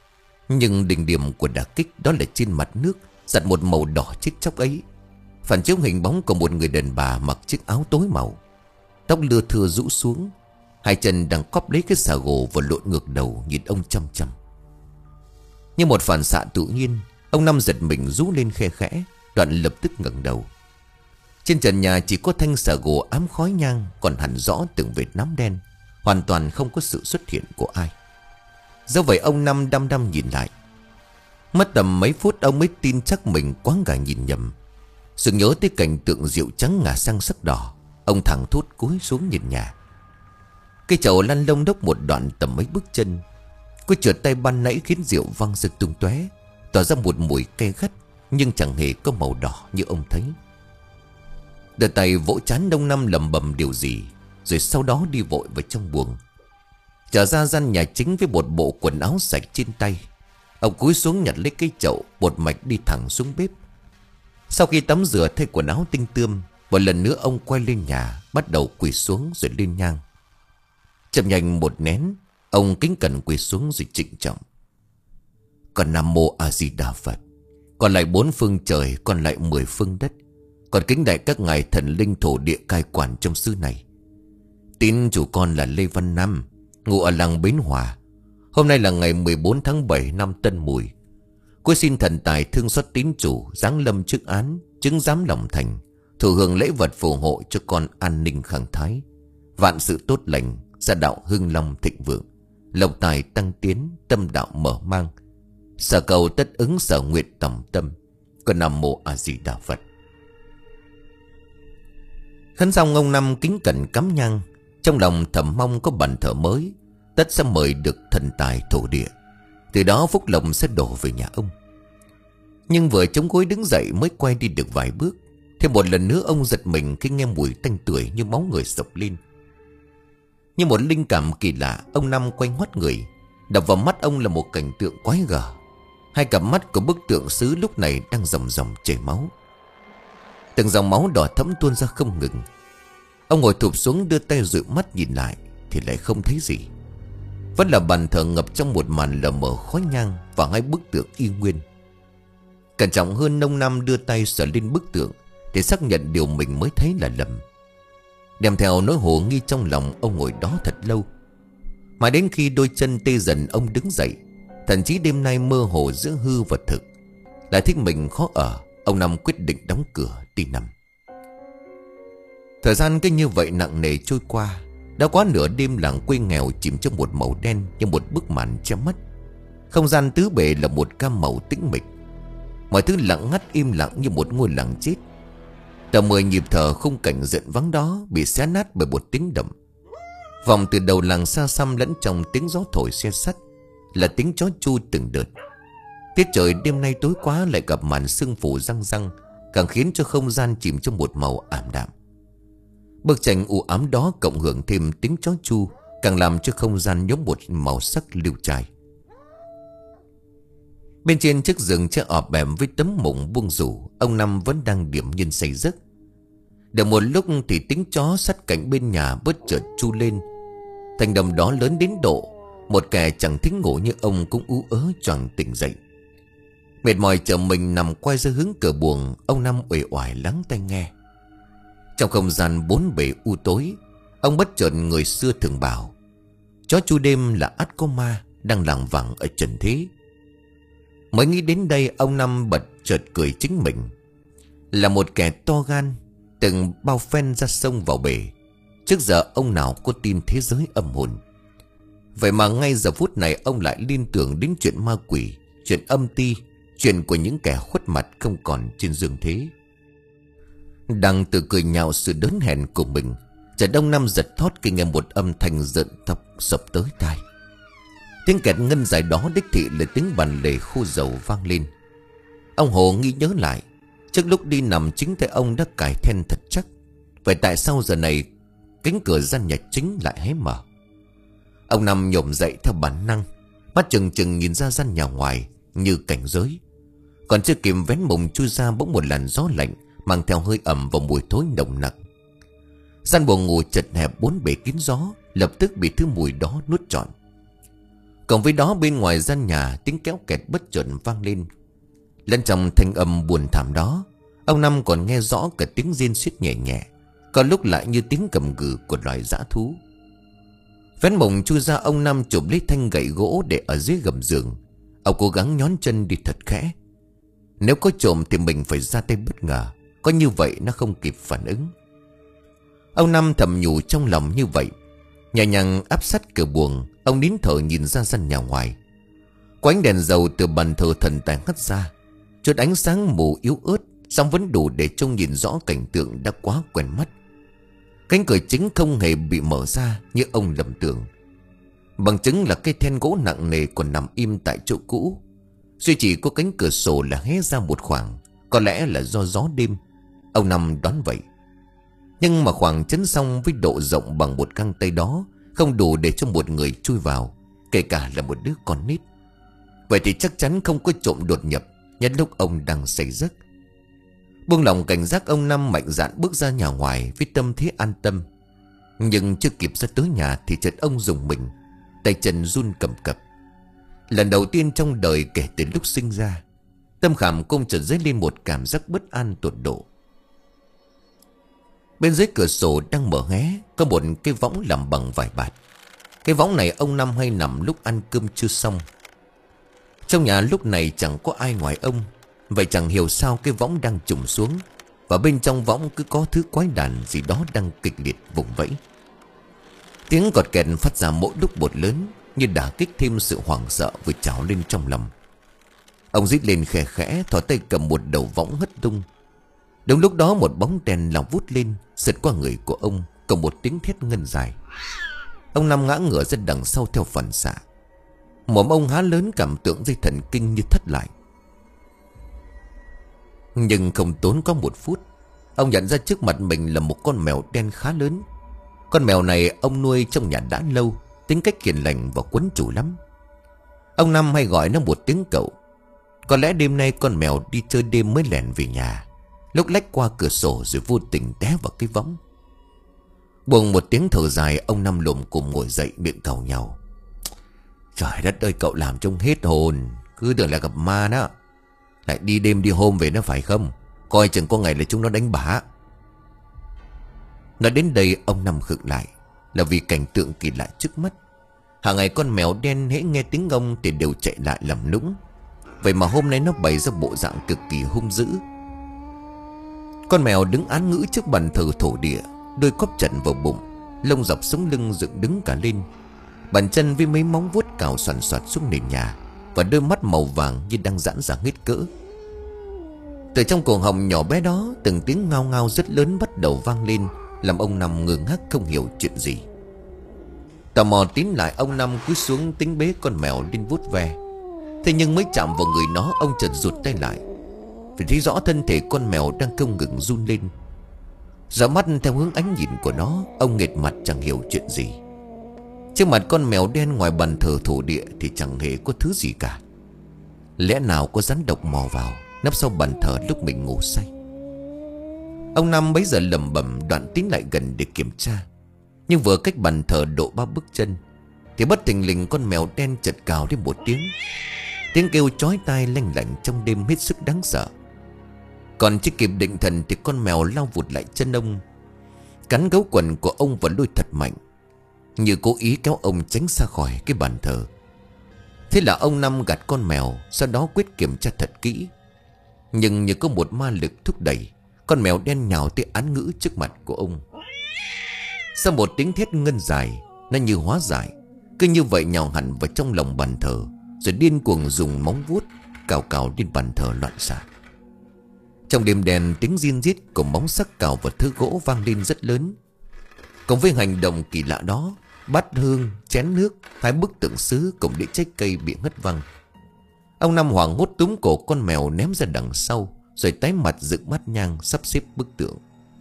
Nhưng đỉnh điểm của đả kích đó là trên mặt nước giặt một màu đỏ chết chóc ấy, phản chiếu hình bóng của một người đàn bà mặc chiếc áo tối màu, tóc lưa thưa rũ xuống, hai chân đang cóp lấy cái xà gồ và lộn ngược đầu nhìn ông chăm chăm. Như một phản xạ tự nhiên, ông Năm giật mình rú lên khe khẽ, đoạn lập tức ngẩng đầu. Trên trần nhà chỉ có thanh xà gồ ám khói nhang còn hẳn rõ từng vệt nám đen, hoàn toàn không có sự xuất hiện của ai. Do vậy ông Năm đăm đăm nhìn lại. Mất tầm mấy phút ông mới tin chắc mình quá gà nhìn nhầm. Sự nhớ tới cảnh tượng rượu trắng ngả sang sắc đỏ, ông thẳng thốt cúi xuống nhìn nhà. Cây chậu lăn lông đốc một đoạn tầm mấy bước chân. Cô trượt tay ban nãy khiến rượu văng rực tung tóe, tỏa ra một mùi cay gắt, nhưng chẳng hề có màu đỏ như ông thấy. Đưa tay vỗ trán ông Năm lẩm bẩm điều gì, rồi sau đó đi vội vào trong buồng. Trở ra gian nhà chính với một bộ quần áo sạch trên tay, ông cúi xuống nhặt lấy cái chậu, một mạch đi thẳng xuống bếp. Sau khi tắm rửa thay quần áo tinh tươm, một lần nữa ông quay lên nhà, bắt đầu quỳ xuống rồi lên nhang. Chậm nhanh một nén, ông kính cẩn quỳ xuống rồi trịnh trọng: Con Nam Mô A Di Đà Phật, còn lại bốn phương trời, còn lại mười phương đất, còn kính đại các ngài thần linh thổ địa cai quản trong xứ này. Tín chủ con là Lê Văn Năm, ngụ ở làng Bến Hòa. Hôm nay là ngày mười bốn tháng bảy năm Tân Mùi. Cuối xin thần tài thương xót tín chủ, giáng lâm chức án, chứng giám lòng thành, thụ hưởng lễ vật phù hộ cho con an ninh khang thái, vạn sự tốt lành, gia đạo hưng long thịnh vượng, lộc tài tăng tiến, tâm đạo mở mang, sở cầu tất ứng, sở nguyện tòng tâm. Con Nam Mô A Di Đà Phật. Khấn xong ông Năm kính cẩn cắm nhang, trong lòng thầm mong có bàn thờ mới, tất sẽ mời được thần tài thổ địa, từ đó phúc lộc sẽ đổ về nhà ông. Nhưng vừa chống gối đứng dậy mới quay đi được vài bước, thêm một lần nữa ông giật mình khi nghe mùi tanh tưởi như máu người sộc lên. Như một linh cảm kỳ lạ, ông Năm quay ngoắt người. Đập vào mắt ông là một cảnh tượng quái gở. Hai cặp mắt của bức tượng sứ lúc này đang ròng ròng chảy máu, từng dòng máu đỏ thẫm tuôn ra không ngừng. Ông ngồi thụp xuống đưa tay dụi mắt nhìn lại thì lại không thấy gì. Vẫn là bàn thờ ngập trong một màn lờ mờ khói nhang và hai bức tượng y nguyên. Cẩn trọng hơn, ông Năm đưa tay sờ lên bức tượng để xác nhận điều mình mới thấy là lầm. Đem theo nỗi hồ nghi trong lòng, ông ngồi đó thật lâu. Mà đến khi đôi chân tê dần, ông đứng dậy. Thậm chí đêm nay mơ hồ giữa hư và thực, lại thích mình khó ở, ông Năm quyết định đóng cửa đi nằm. Thời gian cứ như vậy nặng nề trôi qua. Đã quá nửa đêm, làng quê nghèo chìm trong một màu đen như một bức màn che mắt. Không gian tứ bề là một cam màu tĩnh mịch. Mọi thứ lặng ngắt im lặng như một ngôi làng chết. Tầm mười nhịp thở khung cảnh giận vắng đó bị xé nát bởi một tiếng động. Vòng từ đầu làng xa xăm lẫn trong tiếng gió thổi xe sắt là tiếng chó chu từng đợt. Tiết trời đêm nay tối quá lại gặp màn sương phủ răng răng, càng khiến cho không gian chìm trong một màu ảm đạm. Bức tranh u ám đó cộng hưởng thêm tiếng chó chu, càng làm cho không gian nhóm một màu sắc lưu trai. Bên trên chiếc giường che ọp ẻm với tấm mùng buông rủ, ông Năm vẫn đang điểm nhiên say giấc. Được một lúc thì tiếng chó sát cạnh bên nhà bất chợt chu lên. Thành đồng đó lớn đến độ một kẻ chẳng thích ngủ như ông cũng ú ớ choàng tỉnh dậy. Mệt mỏi chờ mình nằm quay ra hướng cửa buồng, ông Năm uể oải lắng tai nghe. Trong không gian bốn bề u tối, ông bất chợt người xưa thường bảo chó chu đêm là ắt có ma đang lảng vảng ở trần thế. Mới nghĩ đến đây, ông Năm bật chợt cười chính mình. Là một kẻ to gan, từng bao phen ra sông vào bể, trước giờ ông nào có tin thế giới âm hồn. Vậy mà ngay giờ phút này ông lại liên tưởng đến chuyện ma quỷ, chuyện âm ti, chuyện của những kẻ khuất mặt không còn trên dương thế. Đang tự cười nhạo sự đớn hèn của mình, chợt ông Năm giật thót khi nghe một âm thanh rợn thập sập tới tai. Tiếng kẹt ngân dài đó đích thị là tiếng bàn lề khô dầu vang lên. Ông hồ nghi nhớ lại, trước lúc đi nằm chính tay ông đã cài then thật chắc. Vậy tại sao giờ này cánh cửa gian nhà chính lại hé mở? Ông Năm nhổm dậy theo bản năng, mắt chừng chừng nhìn ra gian nhà ngoài như cảnh giới. Còn chưa kịp vén mùng chui ra, bỗng một làn gió lạnh mang theo hơi ẩm và mùi thối nồng nặc. Gian buồng ngủ chật hẹp bốn bề kín gió lập tức bị thứ mùi đó nuốt trọn. Cộng với đó bên ngoài gian nhà tiếng kéo kẹt bất chợt vang lên. Lẫn trong thanh âm buồn thảm đó, ông Năm còn nghe rõ cả tiếng rên xiết nhẹ nhẹ, có lúc lại như tiếng gầm gừ của loài dã thú. Vén mộng chui ra, ông Năm chụp lấy thanh gậy gỗ để ở dưới gầm giường. Ông cố gắng nhón chân đi thật khẽ. Nếu có trộm thì mình phải ra tay bất ngờ, có như vậy nó không kịp phản ứng. Ông Năm thầm nhủ trong lòng như vậy. Nhẹ nhàng áp sát cửa buồng, ông nín thở nhìn ra sân nhà ngoài. Có ánh đèn dầu từ bàn thờ thần tài hắt ra, chút ánh sáng mù yếu ớt, song vẫn đủ để trông nhìn rõ cảnh tượng đã quá quen mắt. Cánh cửa chính không hề bị mở ra như ông lầm tưởng. Bằng chứng là cây then gỗ nặng nề còn nằm im tại chỗ cũ. Duy chỉ có cánh cửa sổ là hé ra một khoảng, có lẽ là do gió đêm, ông Năm đoán vậy. Nhưng mà khoảng chấn xong với độ rộng bằng một găng tay đó không đủ để cho một người chui vào, kể cả là một đứa con nít. Vậy thì chắc chắn không có trộm đột nhập nhân lúc ông đang say giấc. Buông lòng cảnh giác, ông Năm mạnh dạn bước ra nhà ngoài với tâm thế an tâm. Nhưng chưa kịp ra tới nhà thì chợt ông rùng mình, tay chân run cầm cập. Lần đầu tiên trong đời kể từ lúc sinh ra, tâm khảm công chợt dấy lên một cảm giác bất an tột độ. Bên dưới cửa sổ đang mở hé có một cái võng làm bằng vải bạt. Cái võng này ông Năm hay nằm lúc ăn cơm chưa xong. Trong nhà lúc này chẳng có ai ngoài ông. Vậy chẳng hiểu sao cái võng đang trùng xuống, và bên trong võng cứ có thứ quái đản gì đó đang kịch liệt vùng vẫy. Tiếng cọt kẹt phát ra mỗi lúc một lớn, như đả kích thêm sự hoảng sợ vừa trào lên trong lòng. Ông rít lên khẽ khẽ, thò tay cầm một đầu võng hất tung. Đúng lúc đó một bóng đèn lao vút lên, sượt qua người của ông, cùng một tiếng thét ngân dài. Ông Năm ngã ngửa ra đằng sau theo phản xạ. Mồm ông há lớn, cảm tưởng dây thần kinh như thất lại. Nhưng không tốn có một phút, ông nhận ra trước mặt mình là một con mèo đen khá lớn. Con mèo này ông nuôi trong nhà đã lâu, tính cách hiền lành và quấn chủ lắm. Ông Năm hay gọi nó một tiếng cậu. Có lẽ đêm nay con mèo đi chơi đêm mới lẻn về nhà, lúc lách qua cửa sổ rồi vô tình té vào cái võng. Buông một tiếng thở dài, ông Năm lồm cồm ngồi dậy, miệng càu nhàu. Trời đất ơi, cậu làm trông hết hồn, cứ tưởng là gặp ma đó. Lại đi đêm đi hôm về nó phải không? Coi chừng có ngày là chúng nó đánh bả. Nói đến đây ông Năm khựng lại, là vì cảnh tượng kỳ lạ trước mắt. Hàng ngày con mèo đen hễ nghe tiếng ông thì đều chạy lại làm nũng. Vậy mà hôm nay nó bày ra bộ dạng cực kỳ hung dữ. Con mèo đứng án ngữ trước bàn thờ thổ địa, đôi cóp chặt vào bụng, lông dọc sống lưng dựng đứng cả lên. Bàn chân với mấy móng vuốt cào soàn soạt xuống nền nhà, và đôi mắt màu vàng như đang giãn ra hết cỡ. Từ trong cổ họng nhỏ bé đó, từng tiếng ngao ngao rất lớn bắt đầu vang lên, làm ông Năm ngơ ngác không hiểu chuyện gì. Tò mò tín lại, ông Năm cúi xuống tính bế con mèo lên vuốt ve. Thế nhưng mới chạm vào người nó, ông chợt rụt tay lại, vì thấy rõ thân thể con mèo đang không ngừng run lên. Dõi mắt theo hướng ánh nhìn của nó, ông nghệt mặt chẳng hiểu chuyện gì. Trước mặt con mèo đen ngoài bàn thờ thổ địa thì chẳng hề có thứ gì cả. Lẽ nào có rắn độc mò vào nấp sau bàn thờ lúc mình ngủ say? Ông Năm bấy giờ lẩm bẩm, đoạn tiến lại gần để kiểm tra. Nhưng vừa cách bàn thờ độ ba bước chân thì bất thình lình con mèo đen chợt cào lên một tiếng. Tiếng kêu chói tai lanh lảnh trong đêm hết sức đáng sợ. Còn chưa kịp định thần thì con mèo lao vụt lại chân ông, cắn gấu quần của ông và lôi thật mạnh, như cố ý kéo ông tránh xa khỏi cái bàn thờ. Thế là ông Năm gạt con mèo, sau đó quyết kiểm tra thật kỹ. Nhưng như có một ma lực thúc đẩy, con mèo đen nhào tới án ngữ trước mặt của ông. Sau một tiếng thét ngân dài, nó như hóa giải, cứ như vậy nhào hẳn vào trong lòng bàn thờ, rồi điên cuồng dùng móng vuốt cào cào lên bàn thờ loạn xạ. Trong đêm đen, tiếng rin rít của móng sắc cào vào thứ gỗ vang lên rất lớn. Cùng với hành động kỳ lạ đó, bát hương, chén nước, hai bức tượng sứ cùng đĩa trái cây bị hất văng. Ông Năm hoảng hốt túm cổ con mèo ném ra đằng sau, rồi tái mặt dựng bát nhang sắp xếp bức tượng.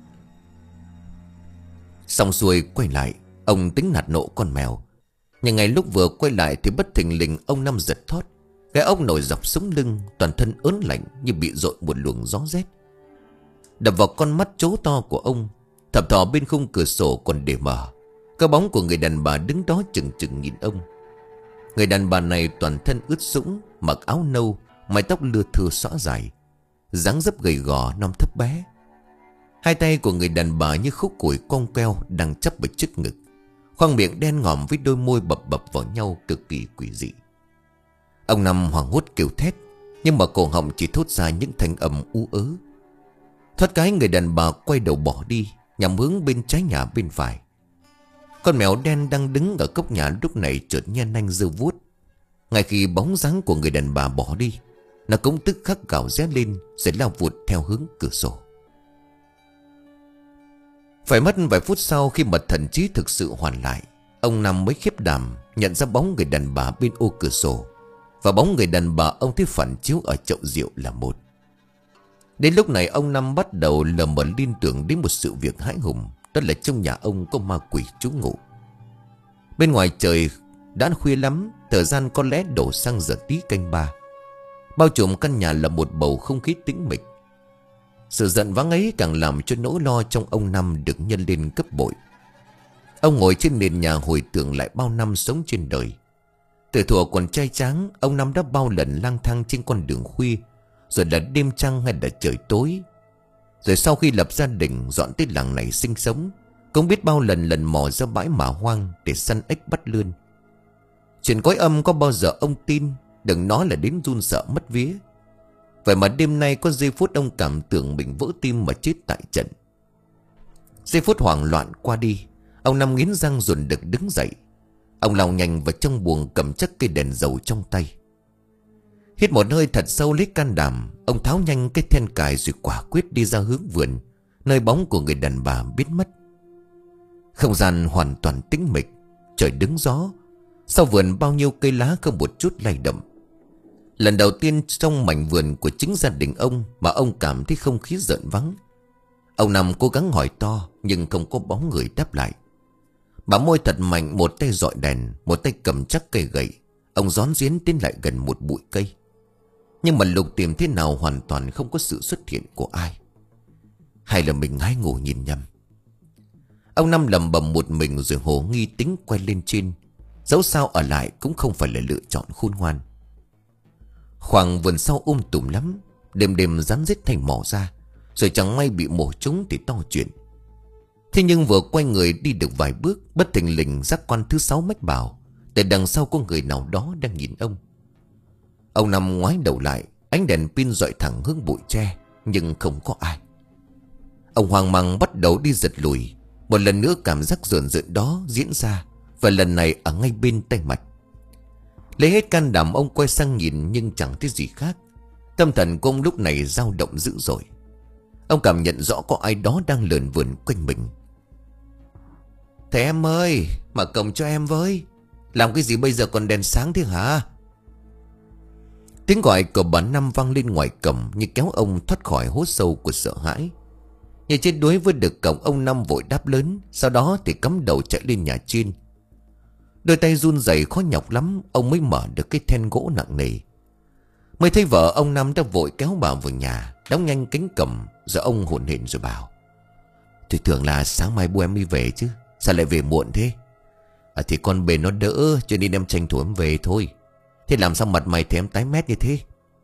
Xong xuôi quay lại, ông tính nạt nộ con mèo. Nhưng ngay lúc vừa quay lại thì bất thình lình ông Năm giật thót. Cái ốc nổi dọc sống lưng, toàn thân ớn lạnh như bị dội một luồng gió rét, đập vào con mắt trố to của ông. Thập thò bên khung cửa sổ còn để mở, cái bóng của người đàn bà đứng đó chừng chừng nhìn ông. Người đàn bà này toàn thân ướt sũng, mặc áo nâu, mái tóc lưa thưa xõa dài, dáng dấp gầy gò non thấp bé. Hai tay của người đàn bà như khúc củi cong queo đang chắp ở trước ngực, khoang miệng đen ngòm với đôi môi bập bập vào nhau cực kỳ quỷ dị. Ông Năm hoảng hốt kêu thét, nhưng mà cổ họng chỉ thốt ra những thanh âm u ớ. Thoát cái người đàn bà quay đầu bỏ đi, nhằm hướng bên trái nhà bên phải. Con mèo đen đang đứng ở cốc nhà lúc này chợt nhe nanh giơ vuốt. Ngay khi bóng dáng của người đàn bà bỏ đi, nó cũng tức khắc gào ré lên rồi lao vụt theo hướng cửa sổ. Phải mất vài phút sau, khi mà thần trí thực sự hoàn lại, ông Năm mới khiếp đảm nhận ra bóng người đàn bà bên ô cửa sổ và bóng người đàn bà ông thấy phản chiếu ở chậu rượu là một. Đến lúc này ông Năm bắt đầu lờ mờ liên tưởng đến một sự việc hãi hùng, đó là trong nhà ông có ma quỷ trú ngụ. Bên ngoài trời đã khuya lắm, thời gian có lẽ đổ sang giờ tí canh ba. Bao trùm căn nhà là một bầu không khí tĩnh mịch. Sự giận vắng ấy càng làm cho nỗi lo trong ông Năm được nhân lên gấp bội. Ông ngồi trên nền nhà hồi tưởng lại bao năm sống trên đời. Từ thuở còn trai tráng, ông Năm đã bao lần lang thang trên con đường khuya, rồi là đêm trăng hay là trời tối. Rồi sau khi lập gia đình dọn tới làng này sinh sống, cũng biết bao lần lần mò ra bãi mả hoang để săn ếch bắt lươn. Chuyện cõi âm có bao giờ ông tin, đừng nói là đến run sợ mất vía. Vậy mà đêm nay có giây phút ông cảm tưởng mình vỡ tim mà chết tại trận. Giây phút hoảng loạn qua đi, ông Năm nghiến răng dồn đực đứng dậy. Ông lao nhanh vào trong buồng cầm chắc cây đèn dầu trong tay. Hít một hơi thật sâu lấy can đảm, ông tháo nhanh cái then cài rồi quả quyết đi ra hướng vườn, nơi bóng của người đàn bà biến mất. Không gian hoàn toàn tĩnh mịch, trời đứng gió. Sau vườn bao nhiêu cây lá không một chút lay động. Lần đầu tiên trong mảnh vườn của chính gia đình ông mà ông cảm thấy không khí giận vắng. Ông Năm cố gắng hỏi to nhưng không có bóng người đáp lại. Bả môi thật mạnh, một tay dọi đèn, một tay cầm chắc cây gậy. Ông rón rén tiến lại gần một bụi cây. Nhưng mà lục tìm thế nào hoàn toàn không có sự xuất hiện của ai. Hay là mình hái ngủ nhìn nhầm? Ông Năm lầm bầm một mình rồi hồ nghi tính quay lên trên. Dẫu sao ở lại cũng không phải là lựa chọn khôn ngoan. Khoảng vườn sau um tùm lắm, đêm đêm rắn rết thành mỏ ra, rồi chẳng may bị mổ trúng thì to chuyện. Thế nhưng vừa quay người đi được vài bước, bất thình lình giác quan thứ sáu mách bảo từ đằng sau có người nào đó đang nhìn ông. Ông Năm ngoái đầu lại, ánh đèn pin dọi thẳng hướng bụi tre, nhưng không có ai. Ông hoang mang bắt đầu đi giật lùi. Một lần nữa cảm giác rợn rợn đó diễn ra, và lần này ở ngay bên tay mặt. Lấy hết can đảm ông quay sang nhìn nhưng chẳng thấy gì khác. Tâm thần của ông lúc này dao động dữ dội. Ông cảm nhận rõ có ai đó đang lờn vườn quanh mình. Thầy em ơi, mở cổng cho em với. Làm cái gì bây giờ còn đèn sáng thế hả? Tiếng gọi của bà Năm vang lên ngoài cổng như kéo ông thoát khỏi hố sâu của sợ hãi. Như chết đuối với được cổng, ông Năm vội đáp lớn, sau đó thì cắm đầu chạy lên nhà trên. Đôi tay run rẩy khó nhọc lắm, ông mới mở được cái then gỗ nặng nề. Mới thấy vợ ông Năm đã vội kéo bà vào nhà, đóng nhanh cánh cổng, rồi ông hổn hển rồi bảo: Thì tưởng là sáng mai bố em đi về chứ, sao lại về muộn thế? À thì con bề nó đỡ, cho nên em tranh thủ em về thôi. Thế làm sao mặt mày thì em tái mét như thế?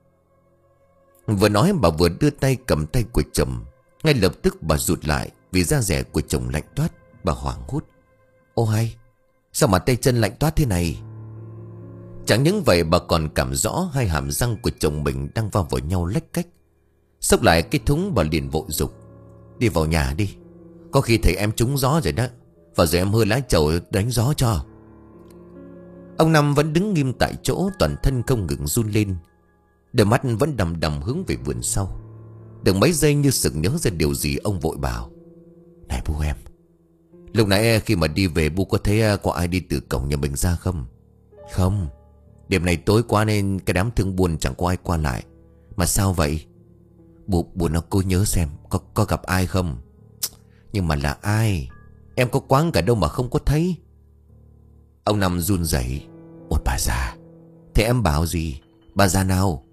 Vừa nói bà vừa đưa tay cầm tay của chồng. Ngay lập tức bà rụt lại vì da dẻ của chồng lạnh toát. Bà hoảng hốt: Ô hay, sao mà tay chân lạnh toát thế này? Chẳng những vậy bà còn cảm rõ hai hàm răng của chồng mình đang vào vào nhau lách cách. Xốc lại cái thúng bà liền vội dục: Đi vào nhà đi, có khi thấy em trúng gió rồi đó. Vào rồi em hơ lá chầu đánh gió cho. Ông Năm vẫn đứng nghiêm tại chỗ, toàn thân không ngừng run lên. Đôi mắt vẫn đầm đầm hướng về vườn sau. Được mấy giây như sực nhớ ra điều gì, ông vội bảo: Này bố em, lúc nãy khi mà đi về bố có thấy có ai đi từ cổng nhà mình ra không? Không, đêm này tối quá nên cái đám thương buôn chẳng có ai qua lại. Mà sao vậy? Bố, bố nó cố nhớ xem có, có gặp ai không. Nhưng mà là ai? Em có quáng cả đâu mà không có thấy. Ông Năm run rẩy: Ôi bà già, thế em bảo gì? Bà già nào?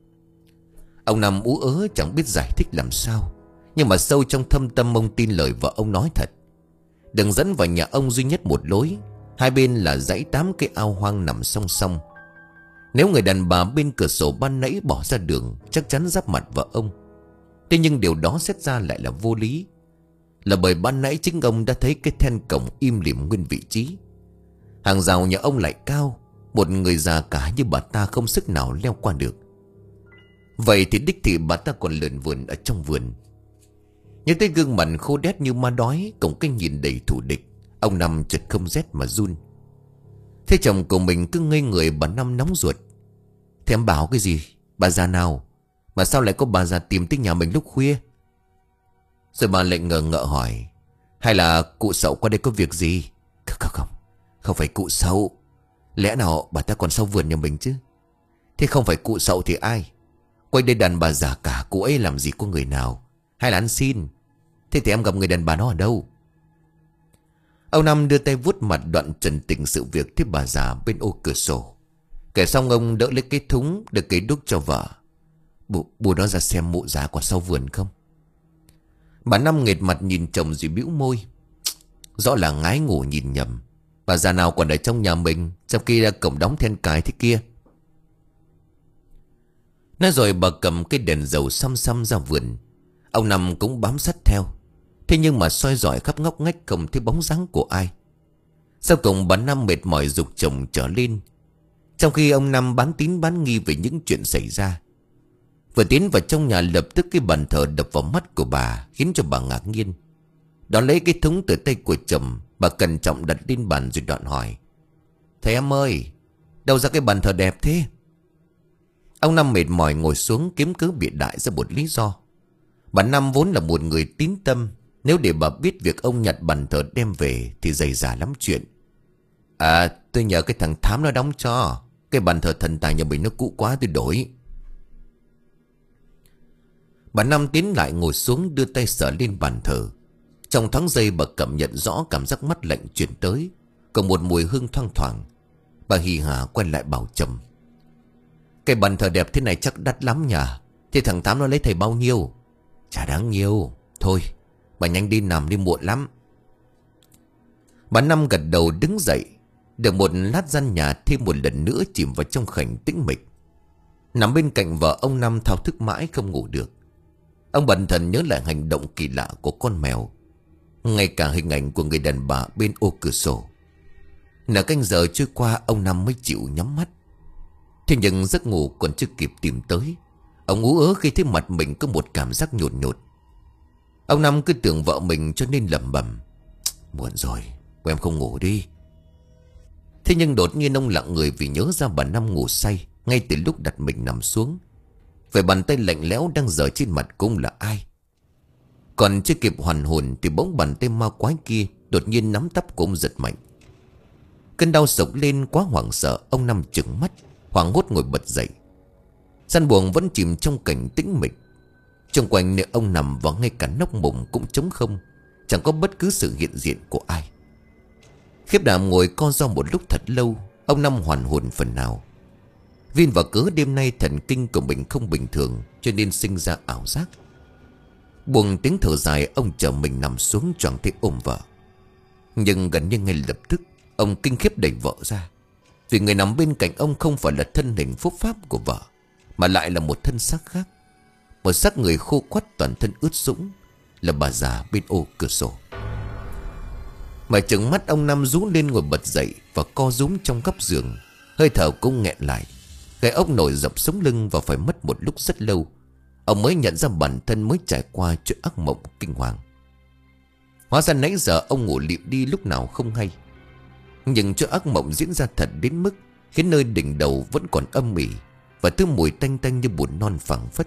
Ông Năm ú ớ chẳng biết giải thích làm sao. Nhưng mà sâu trong thâm tâm ông tin lời vợ ông nói thật. Đừng dẫn vào nhà ông duy nhất một lối. Hai bên là dãy tám cái ao hoang nằm song song. Nếu người đàn bà bên cửa sổ ban nãy bỏ ra đường, chắc chắn giáp mặt vào ông. Thế nhưng điều đó xét ra lại là vô lý. Là bởi ban nãy chính ông đã thấy cái then cổng im lìm nguyên vị trí. Hàng rào nhà ông lại cao, một người già cả như bà ta không sức nào leo qua được. Vậy thì đích thị bà ta còn lượn vườn ở trong vườn. Nhưng tới gương mặt khô đét như ma đói, cùng cái nhìn đầy thù địch, ông Năm chợt không rét mà run. Thế chồng của mình cứ ngây người, bà Năm nóng ruột. Thế em bảo cái gì? Bà già nào? Mà sao lại có bà già tìm tới nhà mình lúc khuya? Rồi bà lại ngờ ngợ hỏi, hay là cụ Sậu qua đây có việc gì? Không không không, không phải cụ Sậu. Lẽ nào bà ta còn sau vườn nhà mình chứ? Thế không phải cụ Sậu thì ai? Quay đây đàn bà già cả, cụ ấy làm gì có người nào? Hay là ăn xin? Thế thì em gặp người đàn bà đó ở đâu? Ông Năm đưa tay vuốt mặt đoạn trần tình sự việc thấy bà già bên ô cửa sổ. Kể xong ông đỡ lấy cái thúng được cây đúc cho vợ. Bù, bù nó ra xem mụ già còn sau vườn không? Bà Năm nghệt mặt nhìn chồng rồi bĩu môi. Rõ là ngái ngủ nhìn nhầm. Bà già nào còn ở trong nhà mình, trong khi ra cổng đóng then cài thế kia. Nói rồi bà cầm cái đèn dầu xăm xăm ra vườn. Ông Năm cũng bám sát theo. Thế nhưng mà soi dọi khắp ngóc ngách không thấy bóng dáng của ai. Sau cùng bà Năm mệt mỏi giục chồng trở lên. Trong khi ông Năm bán tín bán nghi về những chuyện xảy ra. Vừa tiến vào trong nhà, lập tức cái bàn thờ đập vào mắt của bà, khiến cho bà ngạc nhiên. Đó lấy cái thúng từ tay của chồng, bà cẩn trọng đặt lên bàn rồi đoạn hỏi: Thầy em ơi, đâu ra cái bàn thờ đẹp thế? Ông Năm mệt mỏi ngồi xuống kiếm cớ bịa đại ra một lý do. Bà Năm vốn là một người tín tâm, nếu để bà biết việc ông nhặt bàn thờ đem về thì dày dả lắm chuyện. À, tôi nhờ cái thằng Thám nó đóng cho. Cái bàn thờ thần tài nhà mình nó cũ quá, tôi đổi. Bà Năm tiến lại ngồi xuống, đưa tay sờ lên bàn thờ. Trong thoáng giây bà cảm nhận rõ cảm giác mát lạnh truyền tới, còn một mùi hương thoang thoảng. Bà hì hả quay lại bảo chồng: Cái bàn thờ đẹp thế này chắc đắt lắm nhỉ? Thế thằng Tám nó lấy thầy bao nhiêu? Chả đáng nhiều. Thôi bà nhanh đi nằm đi, muộn lắm. Bà Năm gật đầu đứng dậy. Được một lát gian nhà thêm một lần nữa chìm vào trong khảnh tĩnh mịch. Nằm bên cạnh vợ, ông Năm thao thức mãi không ngủ được. Ông bần thần nhớ lại hành động kỳ lạ của con mèo, ngay cả hình ảnh của người đàn bà bên ô cửa sổ. Nửa canh giờ trôi qua, ông Năm mới chịu nhắm mắt. Thế nhưng giấc ngủ còn chưa kịp tìm tới, ông ú ớ khi thấy mặt mình có một cảm giác nhột nhột. Ông Năm cứ tưởng vợ mình cho nên lẩm bẩm: Muộn rồi, em không ngủ đi. Thế nhưng đột nhiên ông lặng người vì nhớ ra bà Năm ngủ say ngay từ lúc đặt mình nằm xuống. Vậy bàn tay lạnh lẽo đang giở trên mặt cũng là ai? Còn chưa kịp hoàn hồn thì bỗng bàn tay ma quái kia đột nhiên nắm tóc của ông giật mạnh. Cơn đau sộc lên quá hoảng sợ, ông Năm trừng mắt, hoảng hốt ngồi bật dậy. Gian buồng vẫn chìm trong cảnh tĩnh mịch. Xung quanh nơi ông nằm và ngay cả nóc mùng cũng trống không, chẳng có bất cứ sự hiện diện của ai. Khiếp đảm ngồi co ro một lúc thật lâu, ông Năm hoàn hồn phần nào. Viên vào cớ đêm nay thần kinh của mình không bình thường, cho nên sinh ra ảo giác. Buông tiếng thở dài, ông chờ mình nằm xuống choàng tay ôm vợ. Nhưng gần như ngay lập tức, ông kinh khiếp đẩy vợ ra. Vì người nằm bên cạnh ông không phải là thân hình phúc pháp của vợ, mà lại là một thân xác khác. Một xác người khô quắt, toàn thân ướt sũng, là bà già bên ô cửa sổ. Mà trừng mắt, ông Năm rú lên ngồi bật dậy và co rúm trong góc giường. Hơi thở cũng nghẹn lại, cái ốc nổi dập sống lưng, và phải mất một lúc rất lâu ông mới nhận ra bản thân mới trải qua chuyện ác mộng kinh hoàng. Hóa ra nãy giờ ông ngủ lịm đi lúc nào không hay. Nhưng chuyện ác mộng diễn ra thật đến mức khiến nơi đỉnh đầu vẫn còn âm ỉ, và thứ mùi tanh tanh như bùn non phảng phất.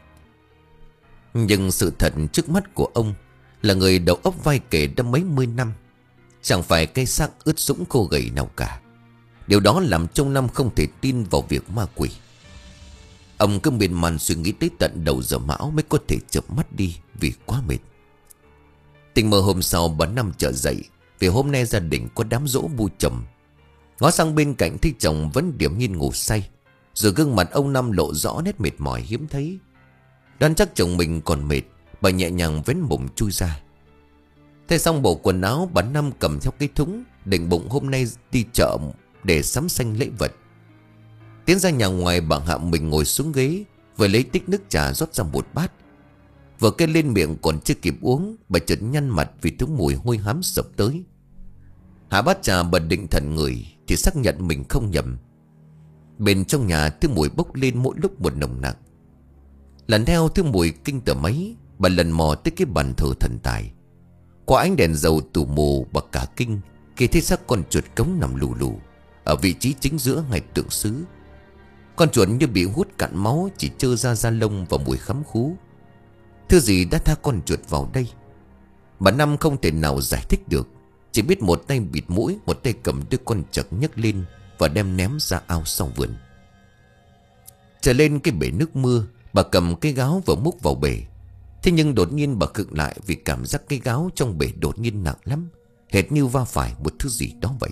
Nhưng sự thật trước mắt của ông là người đầu óc vai kể đã mấy mươi năm, chẳng phải cây xác ướt sũng khô gầy nào cả. Điều đó làm cho ông Năm không thể tin vào việc ma quỷ. Ông cứ miên man suy nghĩ tới tận đầu giờ mão mới có thể chợp mắt đi vì quá mệt. Tình mơ hôm sau, bà Năm trở dậy vì hôm nay gia đình có đám giỗ bu chồng. Ngó sang bên cạnh thấy chồng vẫn điềm nhiên ngủ say, rồi gương mặt ông Năm lộ rõ nét mệt mỏi hiếm thấy. Đoán chắc chồng mình còn mệt, bà nhẹ nhàng vén mùng chui ra. Thay xong bộ quần áo, bà Năm cầm theo cái thúng, định bụng hôm nay đi chợ để sắm xanh lễ vật. Tiến ra nhà ngoài, bà hạ mình ngồi xuống ghế, vừa lấy tích nước trà rót ra một bát. Vừa kê lên miệng còn chưa kịp uống, bà chợt nhăn mặt vì thứ mùi hôi hám sộc tới. Hạ bát trà bà định thần người thì xác nhận mình không nhầm. Bên trong nhà thứ mùi bốc lên mỗi lúc một nồng nặc. Lần theo thứ mùi kinh tởm ấy, bà lần mò tới cái bàn thờ thần tài. Qua ánh đèn dầu tù mù, bà cả kinh khi thấy xác con chuột cống nằm lù lù ở vị trí chính giữa ngay tượng sứ. Con chuột như bị hút cạn máu, chỉ trơ ra da lông và mùi khắm khú. Thứ gì đã tha con chuột vào đây? Bà Năm không thể nào giải thích được, chỉ biết một tay bịt mũi, một tay cầm đứa con chật nhấc lên và đem ném ra ao sau vườn. Trở lên cái bể nước mưa, bà cầm cái gáo và múc vào bể. Thế nhưng đột nhiên bà khựng lại vì cảm giác cái gáo trong bể đột nhiên nặng lắm, hệt như va phải một thứ gì đó vậy.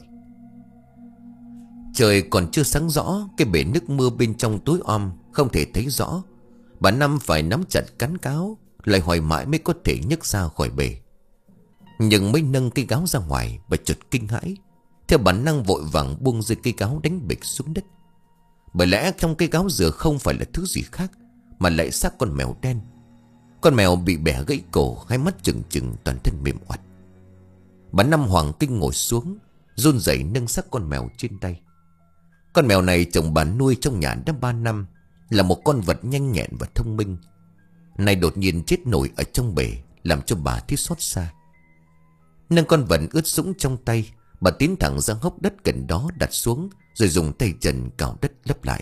Trời còn chưa sáng rõ, cái bể nước mưa bên trong tối om, không thể thấy rõ. Bà Năm phải nắm chặt cán cáo, lại hỏi mãi mới có thể nhấc ra khỏi bể. Nhưng mới nâng cây gáo ra ngoài, bà chợt kinh hãi. Theo bản năng vội vàng buông rơi cây gáo đánh bịch xuống đất. Bởi lẽ trong cây gáo dừa không phải là thứ gì khác, mà lại xác con mèo đen. Con mèo bị bẻ gãy cổ, hai mắt trừng trừng, toàn thân mềm oặt. Bà Năm hoàng kinh ngồi xuống, run rẩy nâng xác con mèo trên tay. Con mèo này chồng bà nuôi trong nhà đã ba năm, là một con vật nhanh nhẹn và thông minh. Nay đột nhiên chết nổi ở trong bể, làm cho bà thấy xót xa. Nâng con vật ướt sũng trong tay, bà tiến thẳng ra hốc đất gần đó đặt xuống, rồi dùng tay trần cào đất lấp lại.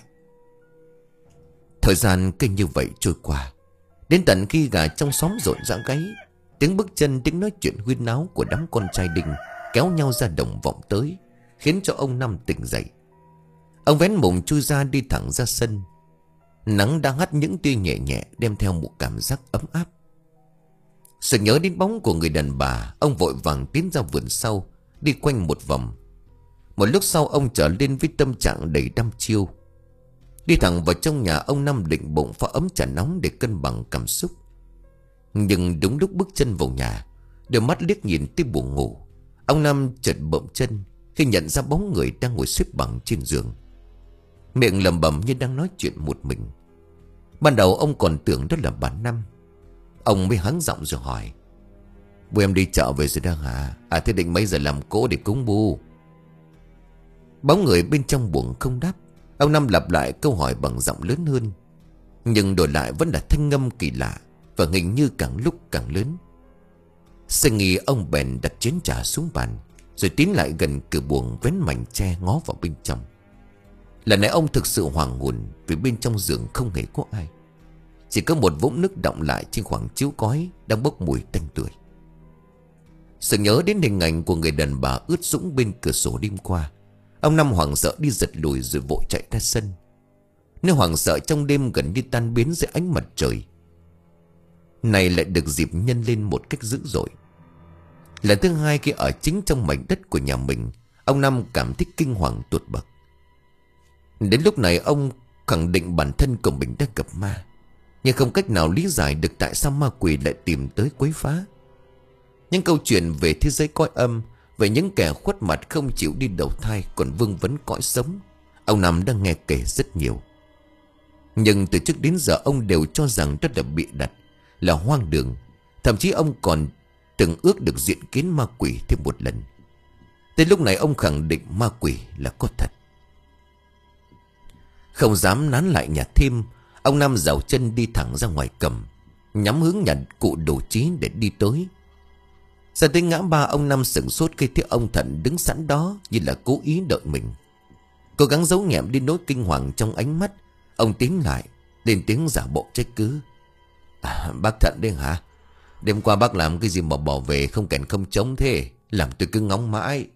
Thời gian cứ như vậy trôi qua, đến tận khi gà trong xóm rộn rã gáy. Tiếng bước chân, tiếng nói chuyện huyên náo của đám con trai đình kéo nhau ra đồng vọng tới, khiến cho ông Năm tỉnh dậy. Ông vén mùng chui ra, đi thẳng ra sân. Nắng đang hắt những tia nhẹ nhẹ, đem theo một cảm giác ấm áp. Sự nhớ đến bóng của người đàn bà, ông vội vàng tiến ra vườn sau, đi quanh một vòng. Một lúc sau ông trở lên với tâm trạng đầy đăm chiêu. Đi thẳng vào trong nhà, ông Năm định bụng pha ấm trà nóng để cân bằng cảm xúc. Nhưng đúng lúc bước chân vào nhà, đôi mắt liếc nhìn tới buồng ngủ, ông Năm chợt bậm chân khi nhận ra bóng người đang ngồi xếp bằng trên giường, miệng lẩm bẩm như đang nói chuyện một mình. Ban đầu ông còn tưởng đó là bà Năm. Ông mới hắng giọng rồi hỏi: "Bố em đi chợ về rồi đó hả? À thế định mấy giờ làm cỗ để cúng bu?" Bóng người bên trong buồng không đáp. Ông Năm lặp lại câu hỏi bằng giọng lớn hơn, nhưng đổi lại vẫn là thanh ngâm kỳ lạ, và hình như càng lúc càng lớn. Sinh nghi ông bèn đặt chén trà xuống bàn, rồi tiến lại gần cửa buồng, vén mảnh tre ngó vào bên trong. Lần này ông thực sự hoảng hồn, vì bên trong giường không hề có ai, chỉ có một vũng nước đọng lại trên khoảng chiếu cói đang bốc mùi tanh tưởi. Sự nhớ đến hình ảnh của người đàn bà ướt sũng bên cửa sổ đêm qua, ông Năm hoảng sợ đi giật lùi rồi vội chạy ra sân. Nơi hoảng sợ trong đêm gần như tan biến dưới ánh mặt trời này lại được dịp nhân lên một cách dữ dội. Lần thứ hai khi ở chính trong mảnh đất của nhà mình, ông Năm cảm thấy kinh hoàng tột bậc. Đến lúc này ông khẳng định bản thân của mình đã gặp ma, nhưng không cách nào lý giải được tại sao ma quỷ lại tìm tới quấy phá. Những câu chuyện về thế giới cõi âm, về những kẻ khuất mặt không chịu đi đầu thai còn vương vấn cõi sống, ông Năm đang nghe kể rất nhiều. Nhưng từ trước đến giờ ông đều cho rằng đó là bịa đặt, là hoang đường. Thậm chí ông còn từng ước được diện kiến ma quỷ thêm một lần. Tới lúc này ông khẳng định ma quỷ là có thật. Không dám nán lại nhà thêm, ông Năm dạo chân đi thẳng ra ngoài cầm, nhắm hướng nhà cụ Đồ Chí để đi tới. Ra tới ngã ba, ông Năm sửng sốt khi thấy ông Thận đứng sẵn đó, như là cố ý đợi mình. Cố gắng giấu nhẹm đi nỗi kinh hoàng trong ánh mắt, ông tiến lại, lên tiếng giả bộ trách cứ: à, "Bác Thận đấy hả? Đêm qua bác làm cái gì mà bỏ về không kèn không trống thế, làm tôi cứ ngóng mãi."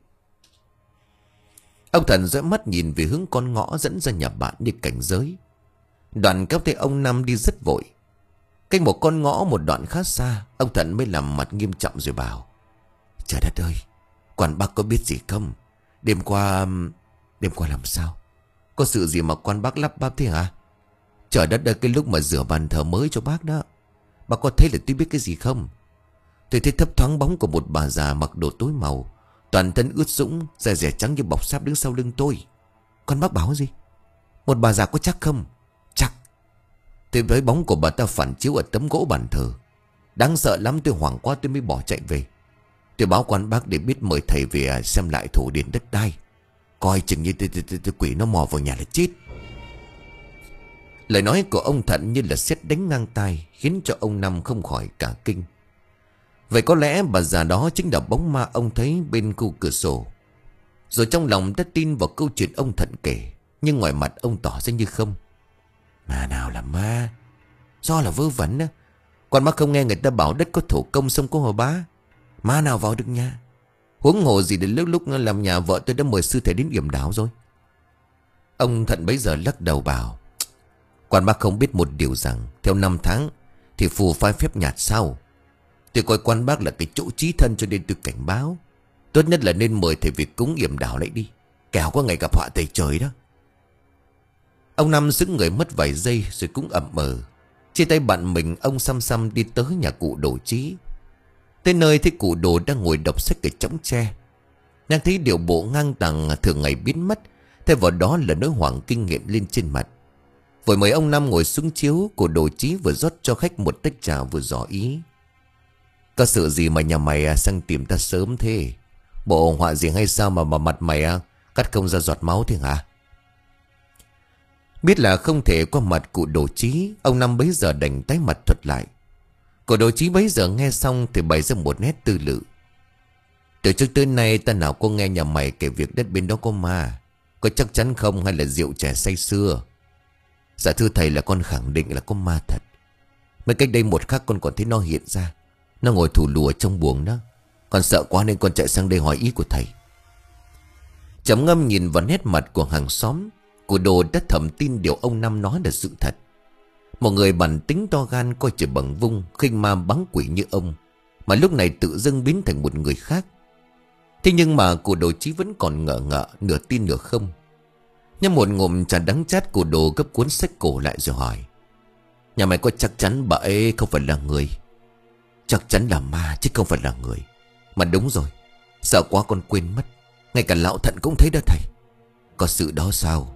Ông Thận dõi mắt nhìn về hướng con ngõ dẫn ra nhà bạn đi cảnh giới. Đoạn kéo tay ông Năm đi rất vội. Cách một con ngõ một đoạn khá xa, ông Thận mới làm mặt nghiêm trọng rồi bảo: "Trời đất ơi, quan bác có biết gì không? Đêm qua... Đêm qua làm sao? Có sự gì mà quan bác lắp bắp thế hả? Trời đất ơi, cái lúc mà rửa bàn thờ mới cho bác đó, bác có thấy là tôi biết cái gì không? Tôi thấy thấp thoáng bóng của một bà già mặc đồ tối màu, toàn thân ướt sũng, da dẻ trắng như bọc sáp đứng sau lưng tôi. Con bác bảo gì? Một bà già có chắc không? Chắc. Tôi thấy bóng của bà ta phản chiếu ở tấm gỗ bàn thờ. Đáng sợ lắm, tôi hoảng quá tôi mới bỏ chạy về. Tôi báo quan bác để biết mời thầy về xem lại thổ điền đất đai. Coi chừng như tôi, tôi, tôi, tôi quỷ nó mò vào nhà là chết. Lời nói của ông Thận như là sét đánh ngang tai, khiến cho ông Năm không khỏi cả kinh. Vậy có lẽ bà già đó chính là bóng ma ông thấy bên khu cửa sổ. Rồi trong lòng đã tin vào câu chuyện ông Thận kể, nhưng ngoài mặt ông tỏ ra như không. Mà nào là ma, do là vớ vẩn á. Còn bác không nghe người ta bảo đất có thổ công sông có hồ bá, ma nào vào được nhà. Huống hồ gì đến lúc lúc làm nhà vợ tôi đã mời sư thầy đến yểm đảo rồi. Ông Thận bấy giờ lắc đầu bảo, quan bác không biết một điều rằng theo năm tháng thì phù phai phép nhạt sao. Tôi coi quan bác là cái chỗ chí thân, cho nên tôi cảnh báo, tốt nhất là nên mời thầy về cúng yểm đảo lại đi, kẻo có ngày gặp họa tày trời đó. Ông Năm sững người mất vài giây rồi cũng ậm ờ. Chia tay bạn mình, ông xăm xăm đi tới nhà cụ Đồ Chí. Tới nơi thấy cụ Đồ đang ngồi đọc sách ở chõng tre. Đang thấy điệu bộ ngang tàng thường ngày biến mất, thay vào đó là nỗi hoảng kinh nghiệm lên trên mặt. Vội mời ông Năm ngồi xuống chiếu. Cụ Đồ Chí vừa rót cho khách một tách trà vừa dò ý. Có sự gì mà nhà mày sang tìm ta sớm thế? Bộ họa gì hay sao mà, mà mặt mày cắt không ra giọt máu thế hả? Biết là không thể qua mặt cụ Đồ Chí, ông Năm bấy giờ đành tái mặt thuật lại. Cụ Đồ Chí bấy giờ nghe xong thì bày ra một nét tư lự. Từ trước tới nay ta nào có nghe nhà mày kể việc đất bên đó có ma. Có chắc chắn không, hay là rượu chè say xưa? Dạ thưa thầy, là con khẳng định là có ma thật. Mấy cách đây một khắc con còn thấy nó hiện ra. Nó ngồi thủ lùa trong buồng đó. Con sợ quá nên con chạy sang đây hỏi ý của thầy. Trầm ngâm nhìn vào nét mặt của hàng xóm, cụ Đồ đã thầm tin điều ông Năm nói là sự thật. Một người bản tính to gan, coi trời bằng vung, khinh ma báng quỷ như ông, mà lúc này tự dưng biến thành một người khác. Thế nhưng mà cụ Đồ Chí vẫn còn ngờ ngợ, nửa tin nửa không. Nhâm một ngụm trà đắng chát, cụ Đồ gấp cuốn sách cổ lại rồi hỏi, nhà mày có chắc chắn bà ấy không phải là người? Chắc chắn là ma chứ không phải là người. Mà đúng rồi, sợ quá con quên mất. Ngay cả lão Thận cũng thấy đó thầy. Có sự đó sao?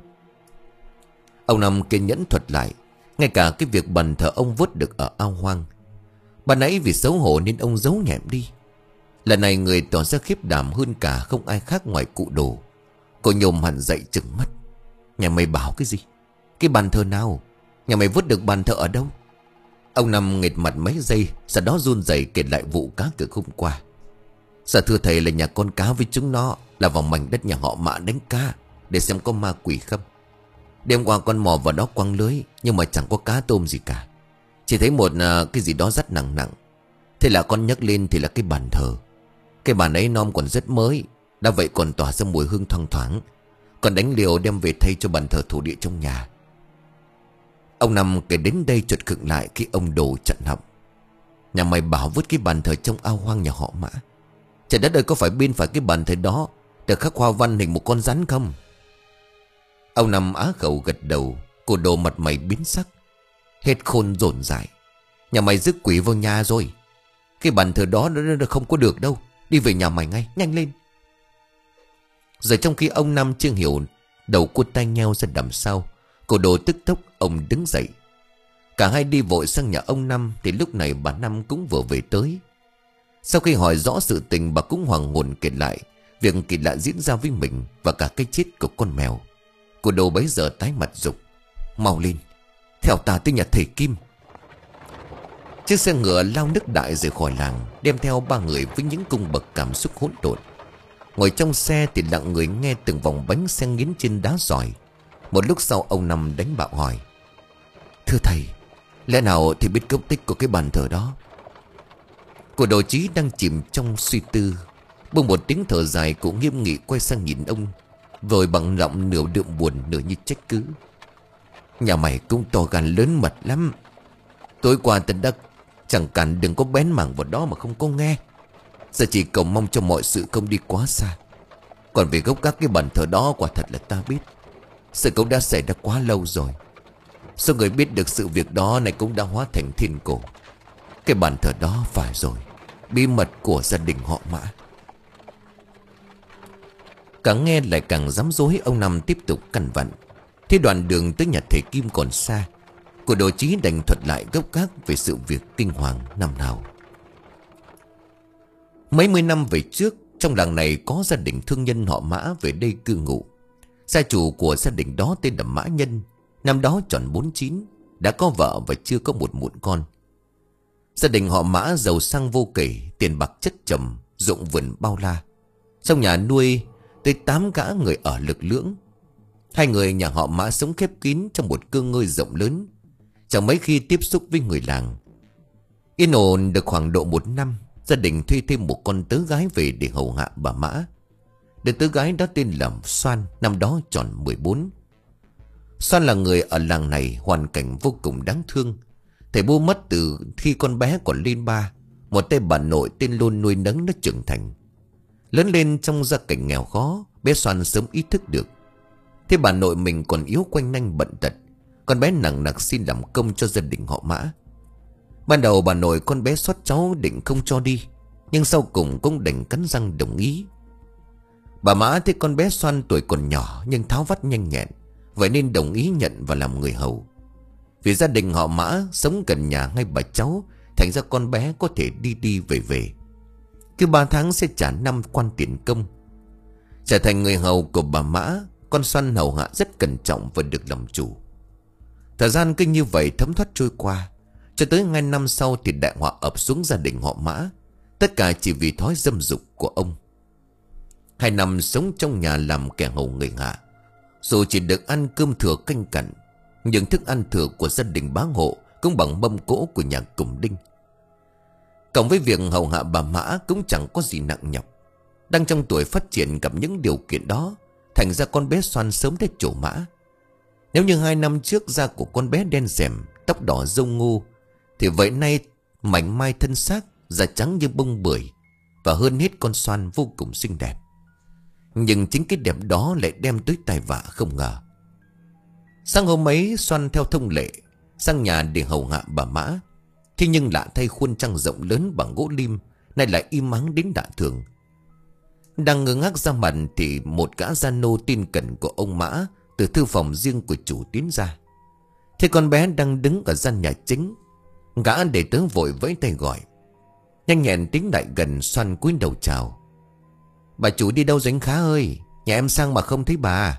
Ông Năm kiên nhẫn thuật lại. Ngay cả cái việc bàn thờ ông vớt được ở ao hoang, ban nãy vì xấu hổ nên ông giấu nhẹm đi. Lần này người tỏ ra khiếp đảm hơn cả không ai khác ngoài cụ Đồ. Cô nhôm hẳn dậy chừng mắt. Nhà mày bảo cái gì? Cái bàn thờ nào? Nhà mày vớt được bàn thờ ở đâu? Ông Năm nghệt mặt mấy giây, sau đó run rẩy kể lại vụ cá cược hôm qua. Dạ thưa thầy, là nhà con cá với chúng nó là vào mảnh đất nhà họ Mã đánh cá để xem có ma quỷ không. Đêm qua con mò vào đó quăng lưới, nhưng mà chẳng có cá tôm gì cả. Chỉ thấy một uh, cái gì đó rất nặng nặng. Thế là con nhấc lên thì là cái bàn thờ. Cái bàn ấy non còn rất mới, đã vậy còn tỏa ra mùi hương thoang thoảng. Còn đánh liều đem về thay cho bàn thờ thổ địa trong nhà. Ông Năm kể đến đây chợt khựng lại khi ông Đồ chặn họng. Nhà mày bảo vứt cái bàn thờ trong ao hoang nhà họ Mã. Trời đất ơi, có phải bên phải cái bàn thờ đó được khắc hoa văn hình một con rắn không? Ông Năm á khẩu gật đầu. Cô Đồ mặt mày biến sắc. Hết khôn dồn dại. Nhà mày rước quỷ vào nhà rồi. Cái bàn thờ đó nó không có được đâu. Đi về nhà mày ngay, nhanh lên. Rồi trong khi ông Năm chưa hiểu đầu cua tay nheo ra đằng sau, cô Đồ tức tốc ông đứng dậy. Cả hai đi vội sang nhà ông Năm. Thì lúc này bà Năm cũng vừa về tới. Sau khi hỏi rõ sự tình, bà cũng hoàng hồn kể lại việc kỳ lạ diễn ra với mình và cả cái chết của con mèo. Cô Đồ bấy giờ tái mặt dục, mau lên, theo ta tới nhà thầy Kim. Chiếc xe ngựa lao nước đại rời khỏi làng, đem theo ba người với những cung bậc cảm xúc hỗn độn. Ngồi trong xe thì lặng người nghe từng vòng bánh xe nghiến trên đá sỏi. Một lúc sau ông Năm đánh bạo hỏi, thưa thầy, lẽ nào thì biết gốc tích của cái bàn thờ đó? Cô Đồ Chí đang chìm trong suy tư, bỗng một tiếng thở dài của nghiêm nghị quay sang nhìn ông, rồi bằng giọng nửa đượm buồn nửa như trách cứ. Nhà mày cũng to gan lớn mật lắm. Tối qua tận đất chẳng cản đừng có bén mảng vào đó mà không có nghe. Giờ chỉ cầu mong cho mọi sự không đi quá xa. Còn về gốc các cái bàn thờ đó, quả thật là ta biết sự cũng đã xảy ra quá lâu rồi. Số người biết được sự việc đó này cũng đã hóa thành thiên cổ. Cái bàn thờ đó phải rồi, bí mật của gia đình họ Mã. Càng nghe lại càng dám dối. Ông Năm tiếp tục căn vặn. Thế đoạn đường tới nhà thầy Kim còn xa. Của Đồ Chí đành thuật lại gốc gác về sự việc kinh hoàng năm nào. Mấy mươi năm về trước, trong làng này có gia đình thương nhân họ Mã về đây cư ngụ. Gia chủ của gia đình đó tên là Mã Nhân. Năm đó tròn bốn mươi chín, đã có vợ và chưa có một mụn con. Gia đình họ Mã giàu sang vô kể, tiền bạc chất chồng, ruộng vườn bao la. Trong nhà nuôi tới tám gã người ở lực lưỡng. Hai người nhà họ Mã sống khép kín trong một cơ ngơi rộng lớn, chẳng mấy khi tiếp xúc với người làng. Yên ổn được khoảng độ một năm, gia đình thuê thêm một con tớ gái về để hầu hạ bà Mã. Đứa tớ gái đó tên là Soan, năm đó tròn mười bốn. Soan là người ở làng này, hoàn cảnh vô cùng đáng thương. Thầy bố mất từ khi con bé còn lên ba. Một tay bà nội tên luôn nuôi nấng nó trưởng thành. Lớn lên trong gia cảnh nghèo khó, bé Soan sớm ý thức được. Thế bà nội mình còn yếu quanh nanh bận tật. Con bé nặng nặc xin làm công cho gia đình họ Mã. Ban đầu bà nội con bé xót cháu định không cho đi, nhưng sau cùng cũng đành cắn răng đồng ý. Bà Mã thấy con bé Soan tuổi còn nhỏ nhưng tháo vắt nhanh nhẹn, vậy nên đồng ý nhận và làm người hầu. Vì gia đình họ Mã sống gần nhà ngay bà cháu, thành ra con bé có thể đi đi về về. Cứ ba tháng sẽ trả năm quan tiền công. Trở thành người hầu của bà Mã, con Soan hầu hạ rất cẩn trọng và được làm chủ. Thời gian cứ như vậy thấm thoát trôi qua, cho tới hai năm sau thì đại họa ập xuống gia đình họ Mã. Tất cả chỉ vì thói dâm dục của ông. Hai năm sống trong nhà làm kẻ hầu người hạ, dù chỉ được ăn cơm thừa canh cặn, nhưng thức ăn thừa của gia đình bá hộ cũng bằng mâm cỗ của nhà Củng Đinh. Cộng với việc hầu hạ bà Mã cũng chẳng có gì nặng nhọc. Đang trong tuổi phát triển gặp những điều kiện đó, thành ra con bé Soan sớm đã trổ mã. Nếu như hai năm trước da của con bé đen rèm, tóc đỏ râu ngô, thì vậy nay mảnh mai thân xác, da trắng như bông bưởi, và hơn hết con Soan vô cùng xinh đẹp. Nhưng chính cái đẹp đó lại đem tới tai vạ không ngờ. Sáng hôm ấy, Soan theo thông lệ sang nhà để hầu hạ bà Mã. Thế nhưng lạ thay, khuôn trăng rộng lớn bằng gỗ lim nay lại im ắng đến lạ thường. Đang ngơ ngác ra mặt thì một gã gia nô tin cẩn của ông Mã từ thư phòng riêng của chủ tiến ra. Thế con bé đang đứng ở gian nhà chính, gã để tớ vội vẫy tay gọi. Nhanh nhẹn tiến lại gần, Soan cúi đầu chào. Bà chủ đi đâu rồi anh Khá ơi? Nhà em sang mà không thấy bà.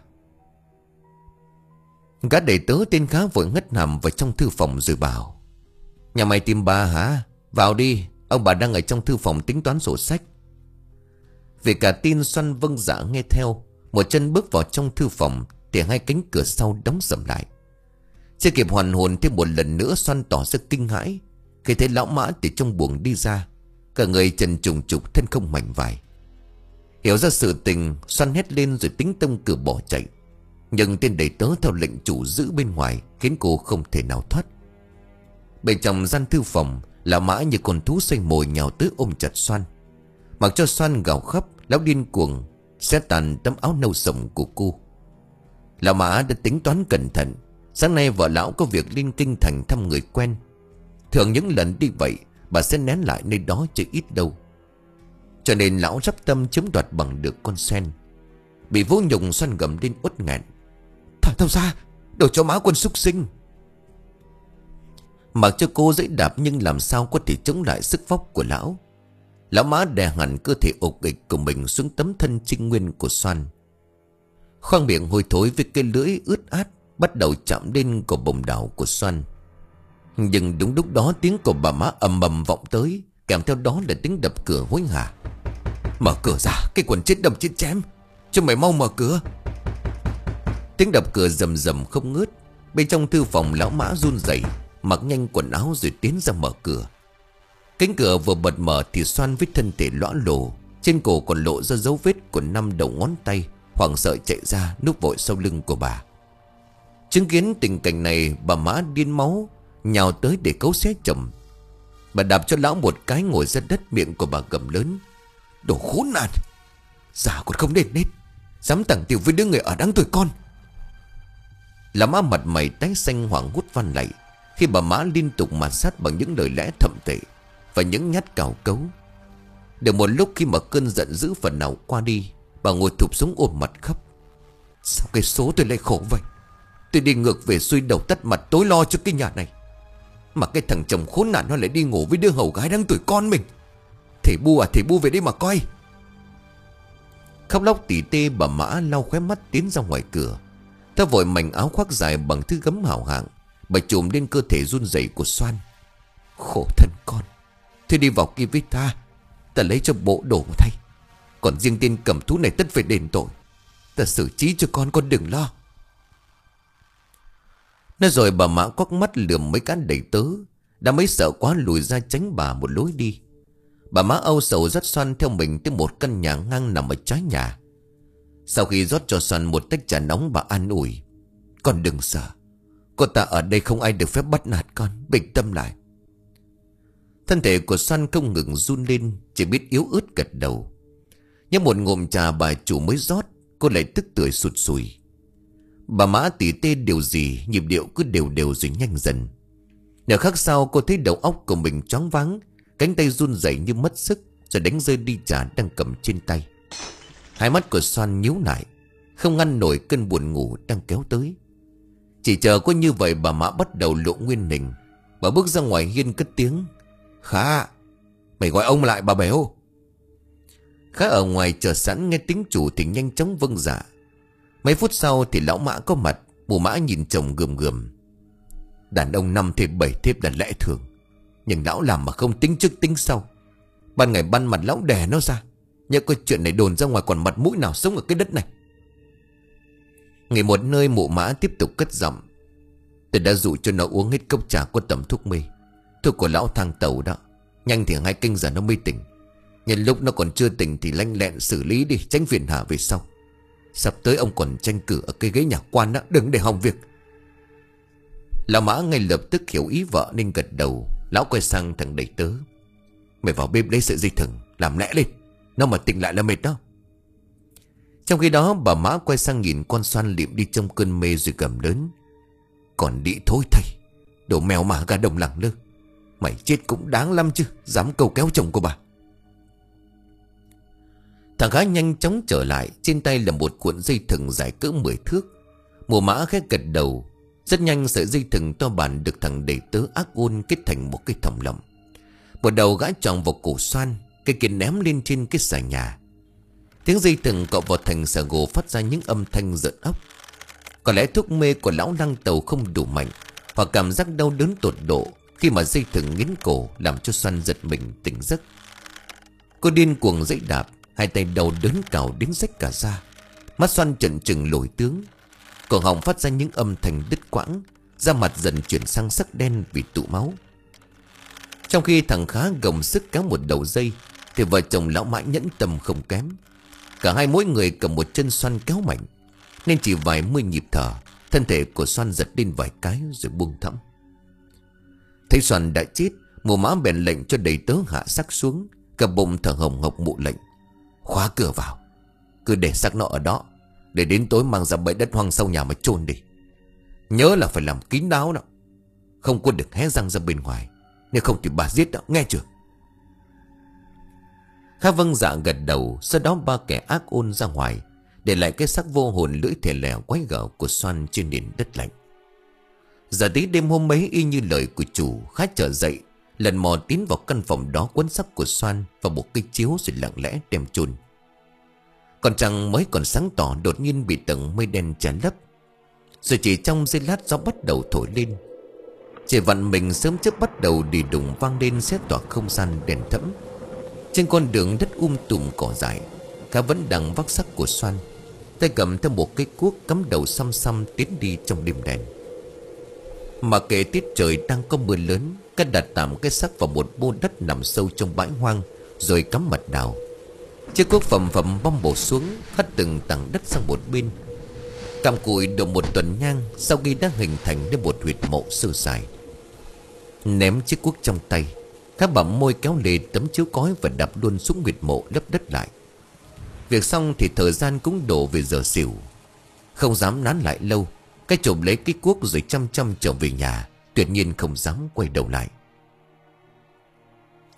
Gã để tớ tên Khá vội ngất nằm vào trong thư phòng rồi bảo. Nhà mày tìm bà hả? Vào đi, ông bà đang ở trong thư phòng tính toán sổ sách. Vì cả tin, Soan vâng dạ nghe theo. Một chân bước vào trong thư phòng thì hai cánh cửa sau đóng sầm lại. Chưa kịp hoàn hồn thêm một lần nữa, Soan tỏ ra kinh hãi khi thấy lão Mã từ trong buồng đi ra, cả người trần trùng trục, thân không mảnh vải. Hiểu ra sự tình, Soan hét lên rồi tính tông cửa bỏ chạy. Nhưng tên đầy tớ theo lệnh chủ giữ bên ngoài khiến cô không thể nào thoát. Bên trong gian thư phòng, lão Mã như con thú xoay mồi nhào tới ôm chặt Soan. Mặc cho Soan gào khóc, lão điên cuồng xé tàn tấm áo nâu sậm của cô. Lão Mã đã tính toán cẩn thận. Sáng nay vợ lão có việc lên kinh thành thăm người quen. Thường những lần đi vậy, bà sẽ nén lại nơi đó chứ ít đâu. Cho nên lão sắp tâm chiếm đoạt bằng được con sen. Bị vô nhục, Soan gầm lên uất nghẹn. Thả tao ra, đồ cho má quân súc sinh. Mặc cho cô dãy đạp nhưng làm sao có thể chống lại sức vóc của lão. Lão Mã đè hẳn cơ thể ục ịch của mình xuống tấm thân trinh nguyên của Soan. Khoang miệng hôi thối với cái lưỡi ướt át bắt đầu chạm lên cổ bồng đào của Soan. Nhưng đúng lúc đó, tiếng của bà Mã ầm ầm vọng tới, kèm theo đó là tiếng đập cửa hối hả. Mở cửa ra, cái quần chết đâm chết chém, cho mày mau mở cửa. Tiếng đập cửa rầm rầm không ngớt. Bên trong thư phòng, lão Mã run rẩy, mặc nhanh quần áo rồi tiến ra mở cửa. Cánh cửa vừa bật mở thì Soan với thân thể lõa lồ, trên cổ còn lộ ra dấu vết của năm đầu ngón tay, hoảng sợ chạy ra núp vội sau lưng của bà. Chứng kiến tình cảnh này, bà Mã điên máu nhào tới để cấu xé chồng. Bà đạp cho lão một cái ngồi ra đất, miệng của bà gầm lớn. Đồ khốn nạn, già còn không đền nết, dám tặng tiểu với đứa người ở đáng tuổi con. Lão Mã mặt mày tái xanh hoảng hốt van lạy khi bà Mã liên tục mạt sát bằng những lời lẽ thậm tệ và những nhát cào cấu. Được một lúc khi mà cơn giận dữ phần nào qua đi, bà ngồi thụp xuống ôm mặt khóc. Sao cái số tôi lại khổ vậy? Tôi đi ngược về xuôi đầu tắt mặt tối lo cho cái nhà này, mà cái thằng chồng khốn nạn nó lại đi ngủ với đứa hầu gái đang tuổi con mình. Thầy Bu à, thầy Bu về đây mà coi. Khóc lóc tỉ tê, bà Mã lau khóe mắt tiến ra ngoài cửa. Ta vội mảnh áo khoác dài bằng thứ gấm hảo hạng, bà trùm lên cơ thể run rẩy của Soan. Khổ thân con, thế đi vào kia với ta, ta lấy cho bộ đồ thay. Còn riêng tên cầm thú này tất phải đền tội. Ta xử trí cho con, con đừng lo. Nói rồi bà Mã quắc mắt lườm mấy cái đầy tớ, đã mấy sợ quá lùi ra tránh bà một lối đi. Bà Mã âu sầu dắt Soan theo mình tới một căn nhà ngang nằm ở trái nhà. Sau khi rót cho Soan một tách trà nóng, bà an ủi. Con đừng sợ, cô ta ở đây không ai được phép bắt nạt con, bình tâm lại. Thân thể của Soan không ngừng run lên, chỉ biết yếu ớt gật đầu. Nhưng một ngụm trà bà chủ mới rót, cô lại tức tưởi sụt sùi. Bà Mã tỉ tê điều gì, nhịp điệu cứ đều đều rồi nhanh dần. Nửa khắc sau cô thấy đầu óc của mình choáng váng, cánh tay run rẩy như mất sức, rồi đánh rơi đi trà đang cầm trên tay. Hai mắt của Soan nhíu lại, không ngăn nổi cơn buồn ngủ đang kéo tới. Chỉ chờ có như vậy bà Mã bắt đầu lộ nguyên hình. Bà bước ra ngoài hiên cất tiếng. Khá, mày gọi ông lại bà béo. Khá ở ngoài chờ sẵn nghe tiếng chủ thì nhanh chóng vâng dạ. Mấy phút sau thì lão Mã có mặt. Mụ Mã nhìn chồng gườm gườm. Đàn ông năm thêm bảy thêm là lẽ thường, nhưng lão làm mà không tính trước tính sau. Ban ngày ban mặt lão đè nó ra, nhớ có chuyện này đồn ra ngoài còn mặt mũi nào sống ở cái đất này. Nghỉ một nơi, Mụ Mã tiếp tục cất giọng. Tôi đã dụ cho nó uống hết cốc trà có tầm thuốc mê, thuốc của lão thang tàu đó. Nhanh thì hai canh giờ nó mới tỉnh. Nhân lúc nó còn chưa tỉnh thì lanh lẹn xử lý đi, tránh phiền hà về sau. Sắp tới ông còn tranh cử ở cái ghế nhà quan đó, đừng để hỏng việc. Lão Mã ngay lập tức hiểu ý vợ nên gật đầu. Lão quay sang thằng đầy tớ. Mày vào bếp lấy sợi dây thừng, làm lẹ lên, nó mà tỉnh lại là mệt đó. Trong khi đó bà Mã quay sang nhìn con Soan liệm đi trong cơn mê rồi gầm lớn. Còn đi thôi thầy, đồ mèo mả gà đồng lẳng lơ. Mày chết cũng đáng lắm chứ, dám câu kéo chồng của bà. Thằng gái nhanh chóng trở lại, trên tay là một cuộn dây thừng dài cỡ mười thước. Mụ Mã khẽ gật đầu. Rất nhanh sợi dây thừng to bản được thằng đầy tớ ác ôn kết thành một cái thòng lọng. Một đầu gã tròn vào cổ Soan, cái kia ném lên trên cái xà nhà. Tiếng dây thừng cọ vào thành xà gỗ phát ra những âm thanh rợn óc. Có lẽ thuốc mê của lão lăng tàu không đủ mạnh, hoặc cảm giác đau đớn tột độ khi mà dây thừng nghiến cổ làm cho Soan giật mình tỉnh giấc. Cô điên cuồng dãy đạp, hai tay đầu đớn cào đến rách cả da. Mắt Soan trợn trừng lồi tướng, cổ họng phát ra những âm thanh đứt quãng, da mặt dần chuyển sang sắc đen vì tụ máu. Trong khi thằng Khá gồng sức kéo một đầu dây, thì vợ chồng lão Mã nhẫn tâm không kém. Cả hai mỗi người cầm một chân Soan kéo mạnh, nên chỉ vài mươi nhịp thở, thân thể của Soan giật lên vài cái rồi buông thõng. Thấy Soan đã chết, Mụ Mã bèn lệnh cho đầy tớ hạ xác xuống, cả bụng thở hồng hộc mụ lệnh. Khóa cửa vào, cứ để xác nó ở đó, để đến tối mang ra bãi đất hoang sau nhà mà chôn đi. Nhớ là phải làm kín đáo đó, không có được hé răng ra bên ngoài, nếu không thì bà giết đó, nghe chưa? Khá vâng dạ gật đầu. Sau đó ba kẻ ác ôn ra ngoài, để lại cái xác vô hồn lưỡi thè lè quái gở của Soan trên nền đất lạnh. Giờ tí đêm hôm ấy, y như lời của chủ, Khá trở dậy, lần mò tiến vào căn phòng đó, quấn xác của Soan vào một cái chiếu rồi lặng lẽ đem chôn. Còn trăng mới còn sáng tỏ đột nhiên bị tầng mây đen che lấp. Rồi chỉ trong giây lát gió bắt đầu thổi lên. Chỉ vặn mình sớm chớp bắt đầu đi đùng vang lên, xé tỏa không gian đèn thẫm. Trên con đường đất um tùm cỏ dại, Khá vẫn đang vác xác của Soan, tay cầm theo một cái cuốc cắm đầu xăm xăm tiến đi trong đêm đèn. Mà kể tiết trời đang có mưa lớn, Khá đặt tạm cái xác vào một mô đất nằm sâu trong bãi hoang, rồi cắm mặt đào. Chiếc cuốc phẩm phẩm băm bổ xuống, hất từng tảng đất sang một bên. Cắm cụi độ một tuần nhang, sau khi đã hình thành nên một huyệt mộ sơ sài. Ném chiếc cuốc trong tay, Khá bặm môi kéo lê tấm chiếu cói và đập luôn xuống huyệt mộ lấp đất lại. Việc xong thì thời gian cũng đổ về giờ xỉu. Không dám nán lại lâu, cái chộp lấy cái cuốc rồi chăm chăm trở về nhà, tuyệt nhiên không dám quay đầu lại.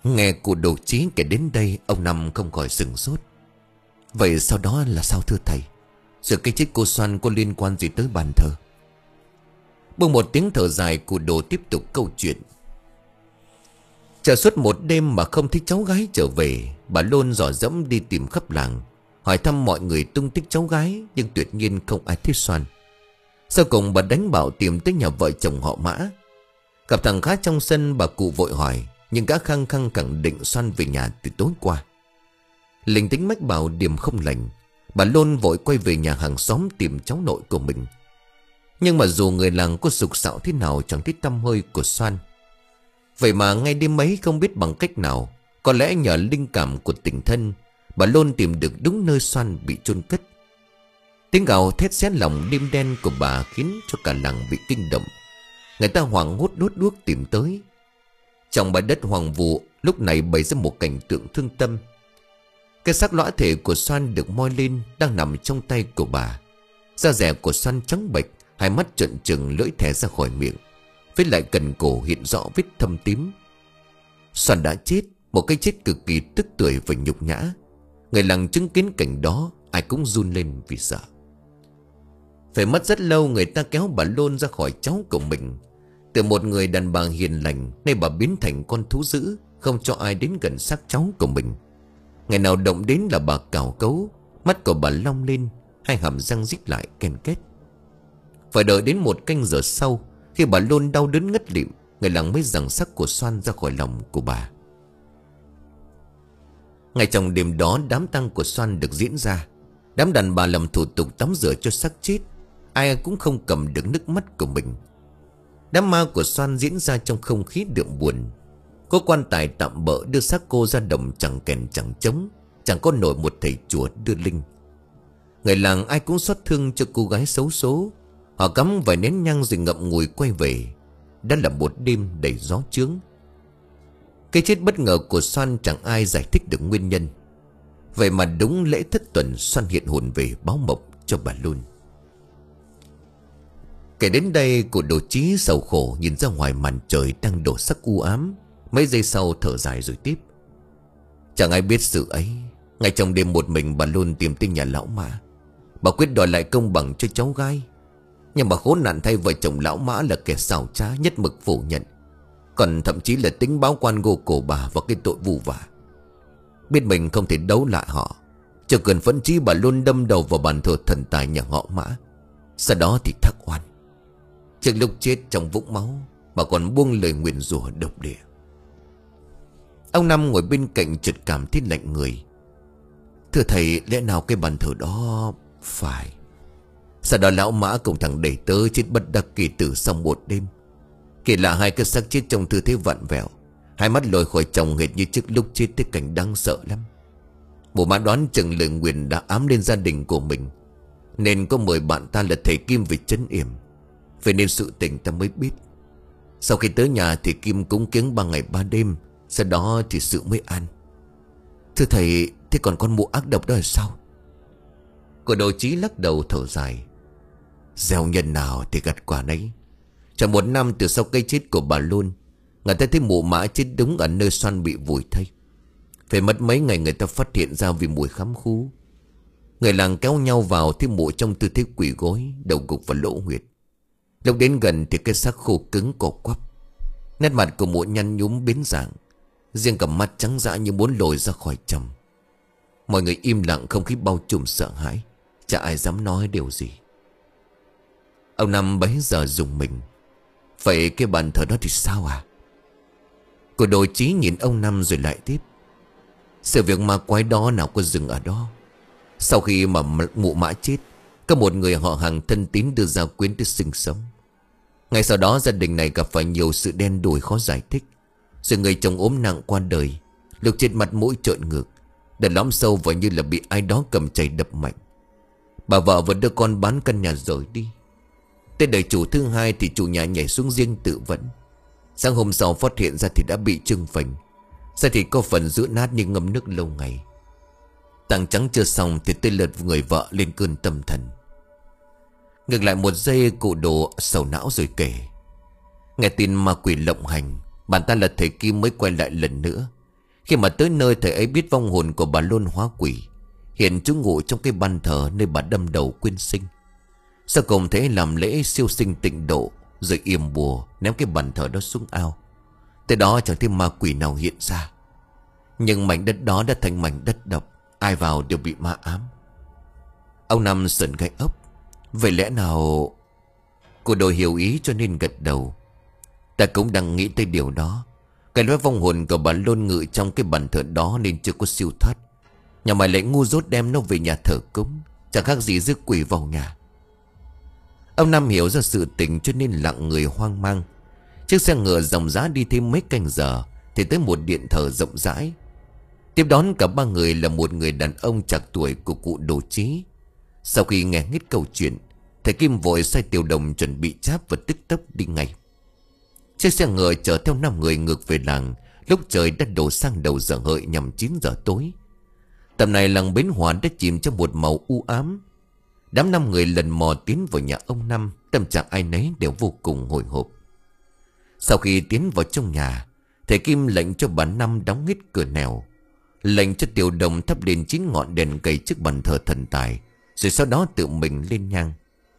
Nghe cụ đồ trí kể đến đây, ông Năm không khỏi sửng sốt. Vậy sau đó là sao thưa thầy? Sự cái chết cô Xoan có liên quan gì tới bàn thờ? Buông một tiếng thở dài, cụ đồ tiếp tục câu chuyện. Chờ suốt một đêm mà không thấy cháu gái trở về, bà Lôn dò dẫm đi tìm khắp làng, hỏi thăm mọi người tung tích cháu gái, nhưng tuyệt nhiên không ai thấy Xoan. Sau cùng bà đánh bảo tìm tới nhà vợ chồng họ Mã. Gặp thằng Khá trong sân, bà cụ vội hỏi, nhưng gã khăng khăng khẳng định Xoan về nhà từ tối qua. Linh tính mách bảo điểm không lành, bà Lôn vội quay về nhà hàng xóm tìm cháu nội của mình. Nhưng mà dù người làng có sục sạo thế nào chẳng thấy tăm hơi của Xoan. Vậy mà ngay đêm ấy không biết bằng cách nào, có lẽ nhờ linh cảm của tình thân, bà Lôn tìm được đúng nơi Xoan bị chôn cất. Tiếng gào thét xé lòng đêm đen của bà khiến cho cả làng bị kinh động. Người ta hoảng hốt đốt đuốc tìm tới. Trong bãi đất hoang vu lúc này bày ra một cảnh tượng thương tâm. Cái xác lõa thể của Xoan được moi lên, đang nằm trong tay của bà. Da dẻ của Xoan trắng bệch, hai mắt trợn trừng, lưỡi thè ra khỏi miệng. Với lại cần cổ hiện rõ vết thâm tím. Xoan đã chết, một cái chết cực kỳ tức tưởi và nhục nhã. Người làng chứng kiến cảnh đó, ai cũng run lên vì sợ. Phải mất rất lâu người ta kéo bà Lôn ra khỏi cháu của mình. Từ một người đàn bà hiền lành, nay bà biến thành con thú dữ, không cho ai đến gần xác cháu của mình. Ngày nào động đến là bà cào cấu, mắt của bà long lên, hai hàm răng rít lại ken kết. Phải đợi đến một canh giờ sau, khi bà Lôn đau đớn ngất lịm, người làng mới giằng xác của Xoan ra khỏi lòng của bà. Ngay trong đêm đó, đám tang của Xoan được diễn ra. Đám đàn bà làm thủ tục tắm rửa cho xác chết, ai cũng không cầm được nước mắt của mình. Đám ma của Xoan diễn ra trong không khí đượm buồn. Có quan tài tạm bợ đưa xác cô ra đồng, chẳng kèn chẳng trống, chẳng có nổi một thầy chùa đưa linh. Người làng ai cũng xót thương cho cô gái xấu số. Họ cắm vài nén nhang rồi ngậm ngùi quay về. Đã là một đêm đầy gió chướng. Cái chết bất ngờ của Xoan chẳng ai giải thích được nguyên nhân. Vậy mà đúng lễ thất tuần, Xoan hiện hồn về báo mộng cho bà Lôn. Kể đến đây, cụ đồ trí sầu khổ nhìn ra ngoài màn trời đang đổ sắc u ám. Mấy giây sau thở dài rồi tiếp. Chẳng ai biết sự ấy. Ngay trong đêm một mình bà Lôn tìm tới nhà lão Mã. Bà quyết đòi lại công bằng cho cháu gái. Nhưng mà khốn nạn thay, vợ chồng lão Mã là kẻ xảo trá, nhất mực phủ nhận. Còn thậm chí là tính báo quan gô cổ bà vào cái tội vu vả. Biết mình không thể đấu lại họ, cho cần phẫn chí, bà Lôn đâm đầu vào bàn thờ thần tài nhà họ Mã. Sau đó thì thắc oan. Trước lúc chết trong vũng máu, bà còn buông lời nguyền rủa độc địa. Ông Năm ngồi bên cạnh chợt cảm thấy lạnh người. Thưa thầy, lẽ nào cái bàn thờ đó phải? Sau đó lão Mã cùng thằng đẩy tớ chết bất đắc kỳ tử sau một đêm. Kỳ lạ, hai cái xác chết trong tư thế vặn vẹo, hai mắt lồi khỏi chồng hệt như trước lúc chết, tới cảnh đáng sợ lắm. Bộ Mã đoán chừng lời nguyền đã ám lên gia đình của mình, nên có mời bạn ta là thầy Kim về trấn yểm. Vậy nên sự tình ta mới biết. Sau khi tới nhà thì Kim cúng kiếng ba ngày ba đêm, sau đó thì sự mới an. Thưa thầy, thế còn con mụ ác độc đó là sao? Của đồ trí lắc đầu thở dài. Gieo nhân nào thì gặt quả nấy. Trong một năm từ sau cái chết của bà Lôn, người ta thấy mụ Mã chết đúng ở nơi Xoan bị vùi thây. Phải mất mấy ngày người ta phát hiện ra vì mùi khắm khú. Người làng kéo nhau vào thấy mụ trong tư thế quỳ gối, đầu gục vào lỗ huyệt. Lúc đến gần thì cái xác khô cứng cỏ quắp. Nét mặt của mụ nhăn nhúm biến dạng, riêng cầm mắt trắng dã như muốn lồi ra khỏi chồng. Mọi người im lặng, không khí bao trùm sợ hãi, chả ai dám nói điều gì. Ông Năm bấy giờ dùng mình. Vậy cái bàn thờ đó thì sao à? Cô đồ trí nhìn ông Năm rồi lại tiếp. Sự việc ma quái đó nào có dừng ở đó. Sau khi mà mụ Mã chết, có một người họ hàng thân tín đưa gia quyến tới sinh sống. Ngay sau đó gia đình này gặp phải nhiều sự đen đủi khó giải thích. Rồi người chồng ốm nặng qua đời, lúc chết mặt mũi trợn ngược, đã lõm sâu vào như là bị ai đó cầm chày đập mạnh. Bà vợ vừa đưa con bán căn nhà rời đi. Tới đời chủ thứ hai thì chủ nhà nhảy xuống giếng tự vẫn. Sáng hôm sau phát hiện ra thì đã bị trưng phình, da thì có phần rũ nát như ngâm nước lâu ngày. Tang trắng chưa xong thì tới lượt người vợ lên cơn tâm thần. Ngược lại một giây, cụ đồ sầu não rồi kể. Nghe tin ma quỷ lộng hành, bản ta là thầy Kim mới quay lại lần nữa, Khi mà tới nơi, thầy ấy biết vong hồn của bà Lôn hóa quỷ, hiện trú ngụ trong cái ban thờ nơi bà đâm đầu quyên sinh. Sau cùng thầy ấy làm lễ siêu sinh tịnh độ, rồi yểm bùa ném cái bàn thờ đó xuống ao. Tới đó chẳng thấy ma quỷ nào hiện ra, nhưng mảnh đất đó đã thành mảnh đất độc, ai vào đều bị ma ám. Ông Năm sợn gai ốc. Vậy lẽ nào... Cô Đôi hiểu ý cho nên gật đầu. Ta cũng đang nghĩ tới điều đó. Cái nói vong hồn của bà Lôn ngự trong cái bàn thờ đó nên chưa có siêu thoát. Nhà mày lại ngu dốt đem nó về nhà thờ cúng, chẳng khác gì rước quỷ vào nhà. Ông Năm hiểu ra sự tình cho nên lặng người hoang mang. Chiếc xe ngựa dòng dã đi thêm mấy canh giờ thì tới một điện thờ rộng rãi. Tiếp đón cả ba người là một người đàn ông trạc tuổi của cụ Đồ Chí. Sau khi nghe hết câu chuyện, thầy Kim vội sai Tiểu Đồng chuẩn bị cháp và tức tốc đi ngay. Chiếc xe ngựa chở theo năm người ngược về làng lúc trời đã đổ sang đầu giờ hợi nhằm chín giờ tối. Tầm này làng Bến Hòa đã chìm trong một màu u ám. Đám năm người lần mò tiến vào nhà ông Năm, tâm trạng ai nấy đều vô cùng hồi hộp. Sau khi tiến vào trong nhà, thầy Kim lệnh cho bà Năm đóng hết cửa nẻo, lệnh cho Tiểu Đồng thắp lên chín ngọn đèn cầy trước bàn thờ thần tài, rồi sau đó tự mình lên nhang.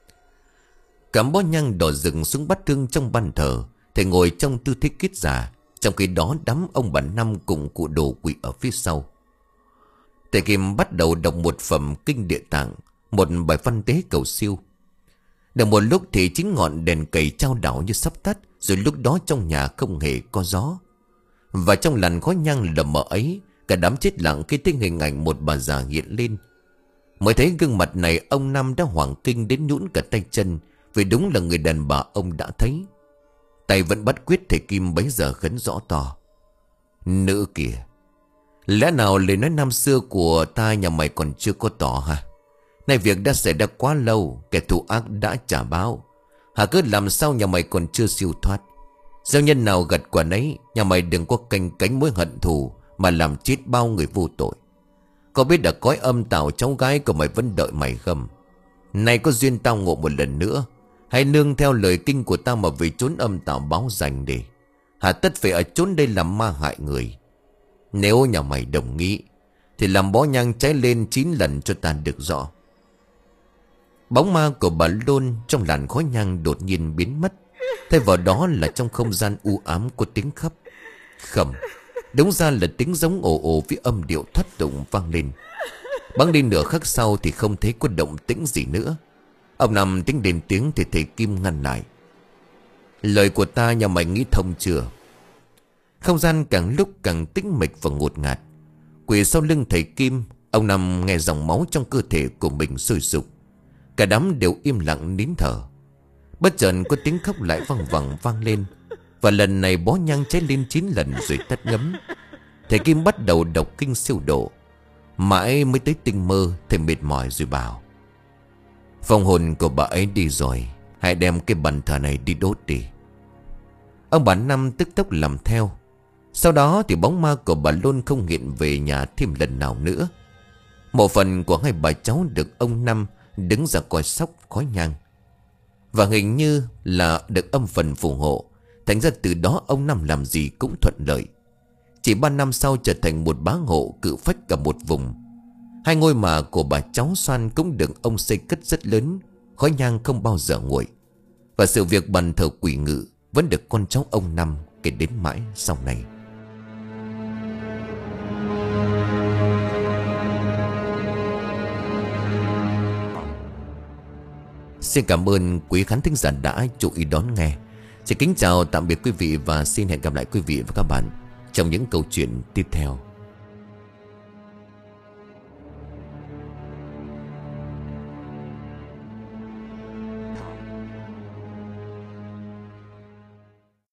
Cắm bó nhang đỏ rừng xuống bát hương trong ban thờ. Thầy ngồi trong tư thế kiết già, trong khi đó đám ông bà Năm cùng cụ Đồ quỳ ở phía sau. Thầy Kim bắt đầu đọc một phẩm kinh địa tạng, một bài văn tế cầu siêu. Được một lúc thì chính ngọn đèn cầy trao đảo như sắp tắt, rồi lúc đó trong nhà không hề có gió. Và trong làn khói nhang lờ mờ ấy, cả đám chết lặng khi thấy hình ảnh một bà già hiện lên. Mới thấy gương mặt này, ông Năm đã hoảng kinh đến nhũn cả tay chân, vì đúng là người đàn bà ông đã thấy. Tay vẫn bắt quyết, thầy Kim bấy giờ khấn rõ to: Nữ kìa, lẽ nào lời nói năm xưa của ta nhà mày còn chưa có tỏ hả? Nay việc đã xảy ra quá lâu, kẻ thù ác đã trả báo. Hả cứ làm sao nhà mày còn chưa siêu thoát? Gieo nhân nào gặt quả nấy, nhà mày đừng có canh cánh mối hận thù mà làm chết bao người vô tội. Có biết đã cõi âm tào cháu gái của mày vẫn đợi mày không? Này có duyên tao ngộ một lần nữa, hãy nương theo lời kinh của tao mà về trốn âm tào báo dành đi. Hà tất phải ở trốn đây làm ma hại người. Nếu nhà mày đồng ý thì làm bó nhang cháy lên chín lần cho ta được rõ. Bóng ma của bà Lôn trong làn khói nhang đột nhiên biến mất. Thay vào đó là trong không gian u ám có tiếng khóc. Khẩm, đúng ra là tiếng giống ồ ồ với âm điệu thoát tục vang lên. Bắn đi nửa khắc sau thì không thấy có động tĩnh gì nữa. Ông Năm tính đến tiếng thì thầy Kim ngăn lại: Lời của ta nhà mày nghĩ thông chưa? Không gian càng lúc càng tĩnh mịch và ngột ngạt. Quỳ sau lưng thầy Kim, ông Năm nghe dòng máu trong cơ thể của mình sôi sục. Cả đám đều im lặng nín thở. Bất chợt có tiếng khóc lại văng vẳng vang lên. Và lần này bó nhang cháy lên chín lần rồi tắt ngấm. Thầy Kim bắt đầu đọc kinh siêu độ. Mãi mới tới tinh mơ, thầy mệt mỏi rồi bảo: Vong hồn của bà ấy đi rồi, hãy đem cái bàn thờ này đi đốt đi. Ông bà Năm tức tốc làm theo. Sau đó thì bóng ma của bà Lôn không hiện về nhà thêm lần nào nữa. Một phần của hai bà cháu được ông Năm đứng ra coi sóc khói nhang, và hình như là được âm phần phù hộ. Thành ra từ đó ông Năm làm gì cũng thuận lợi. Chỉ ba năm sau trở thành một bá hộ cự phách cả một vùng. Hai ngôi mả của bà cháu Xoan cũng được ông xây cất rất lớn, khói nhang không bao giờ nguội. Và sự việc bàn thờ quỷ ngự vẫn được con cháu ông Năm kể đến mãi sau này. Xin cảm ơn quý khán thính giả đã chú ý đón nghe. Xin kính chào tạm biệt quý vị và xin hẹn gặp lại quý vị và các bạn trong những câu chuyện tiếp theo.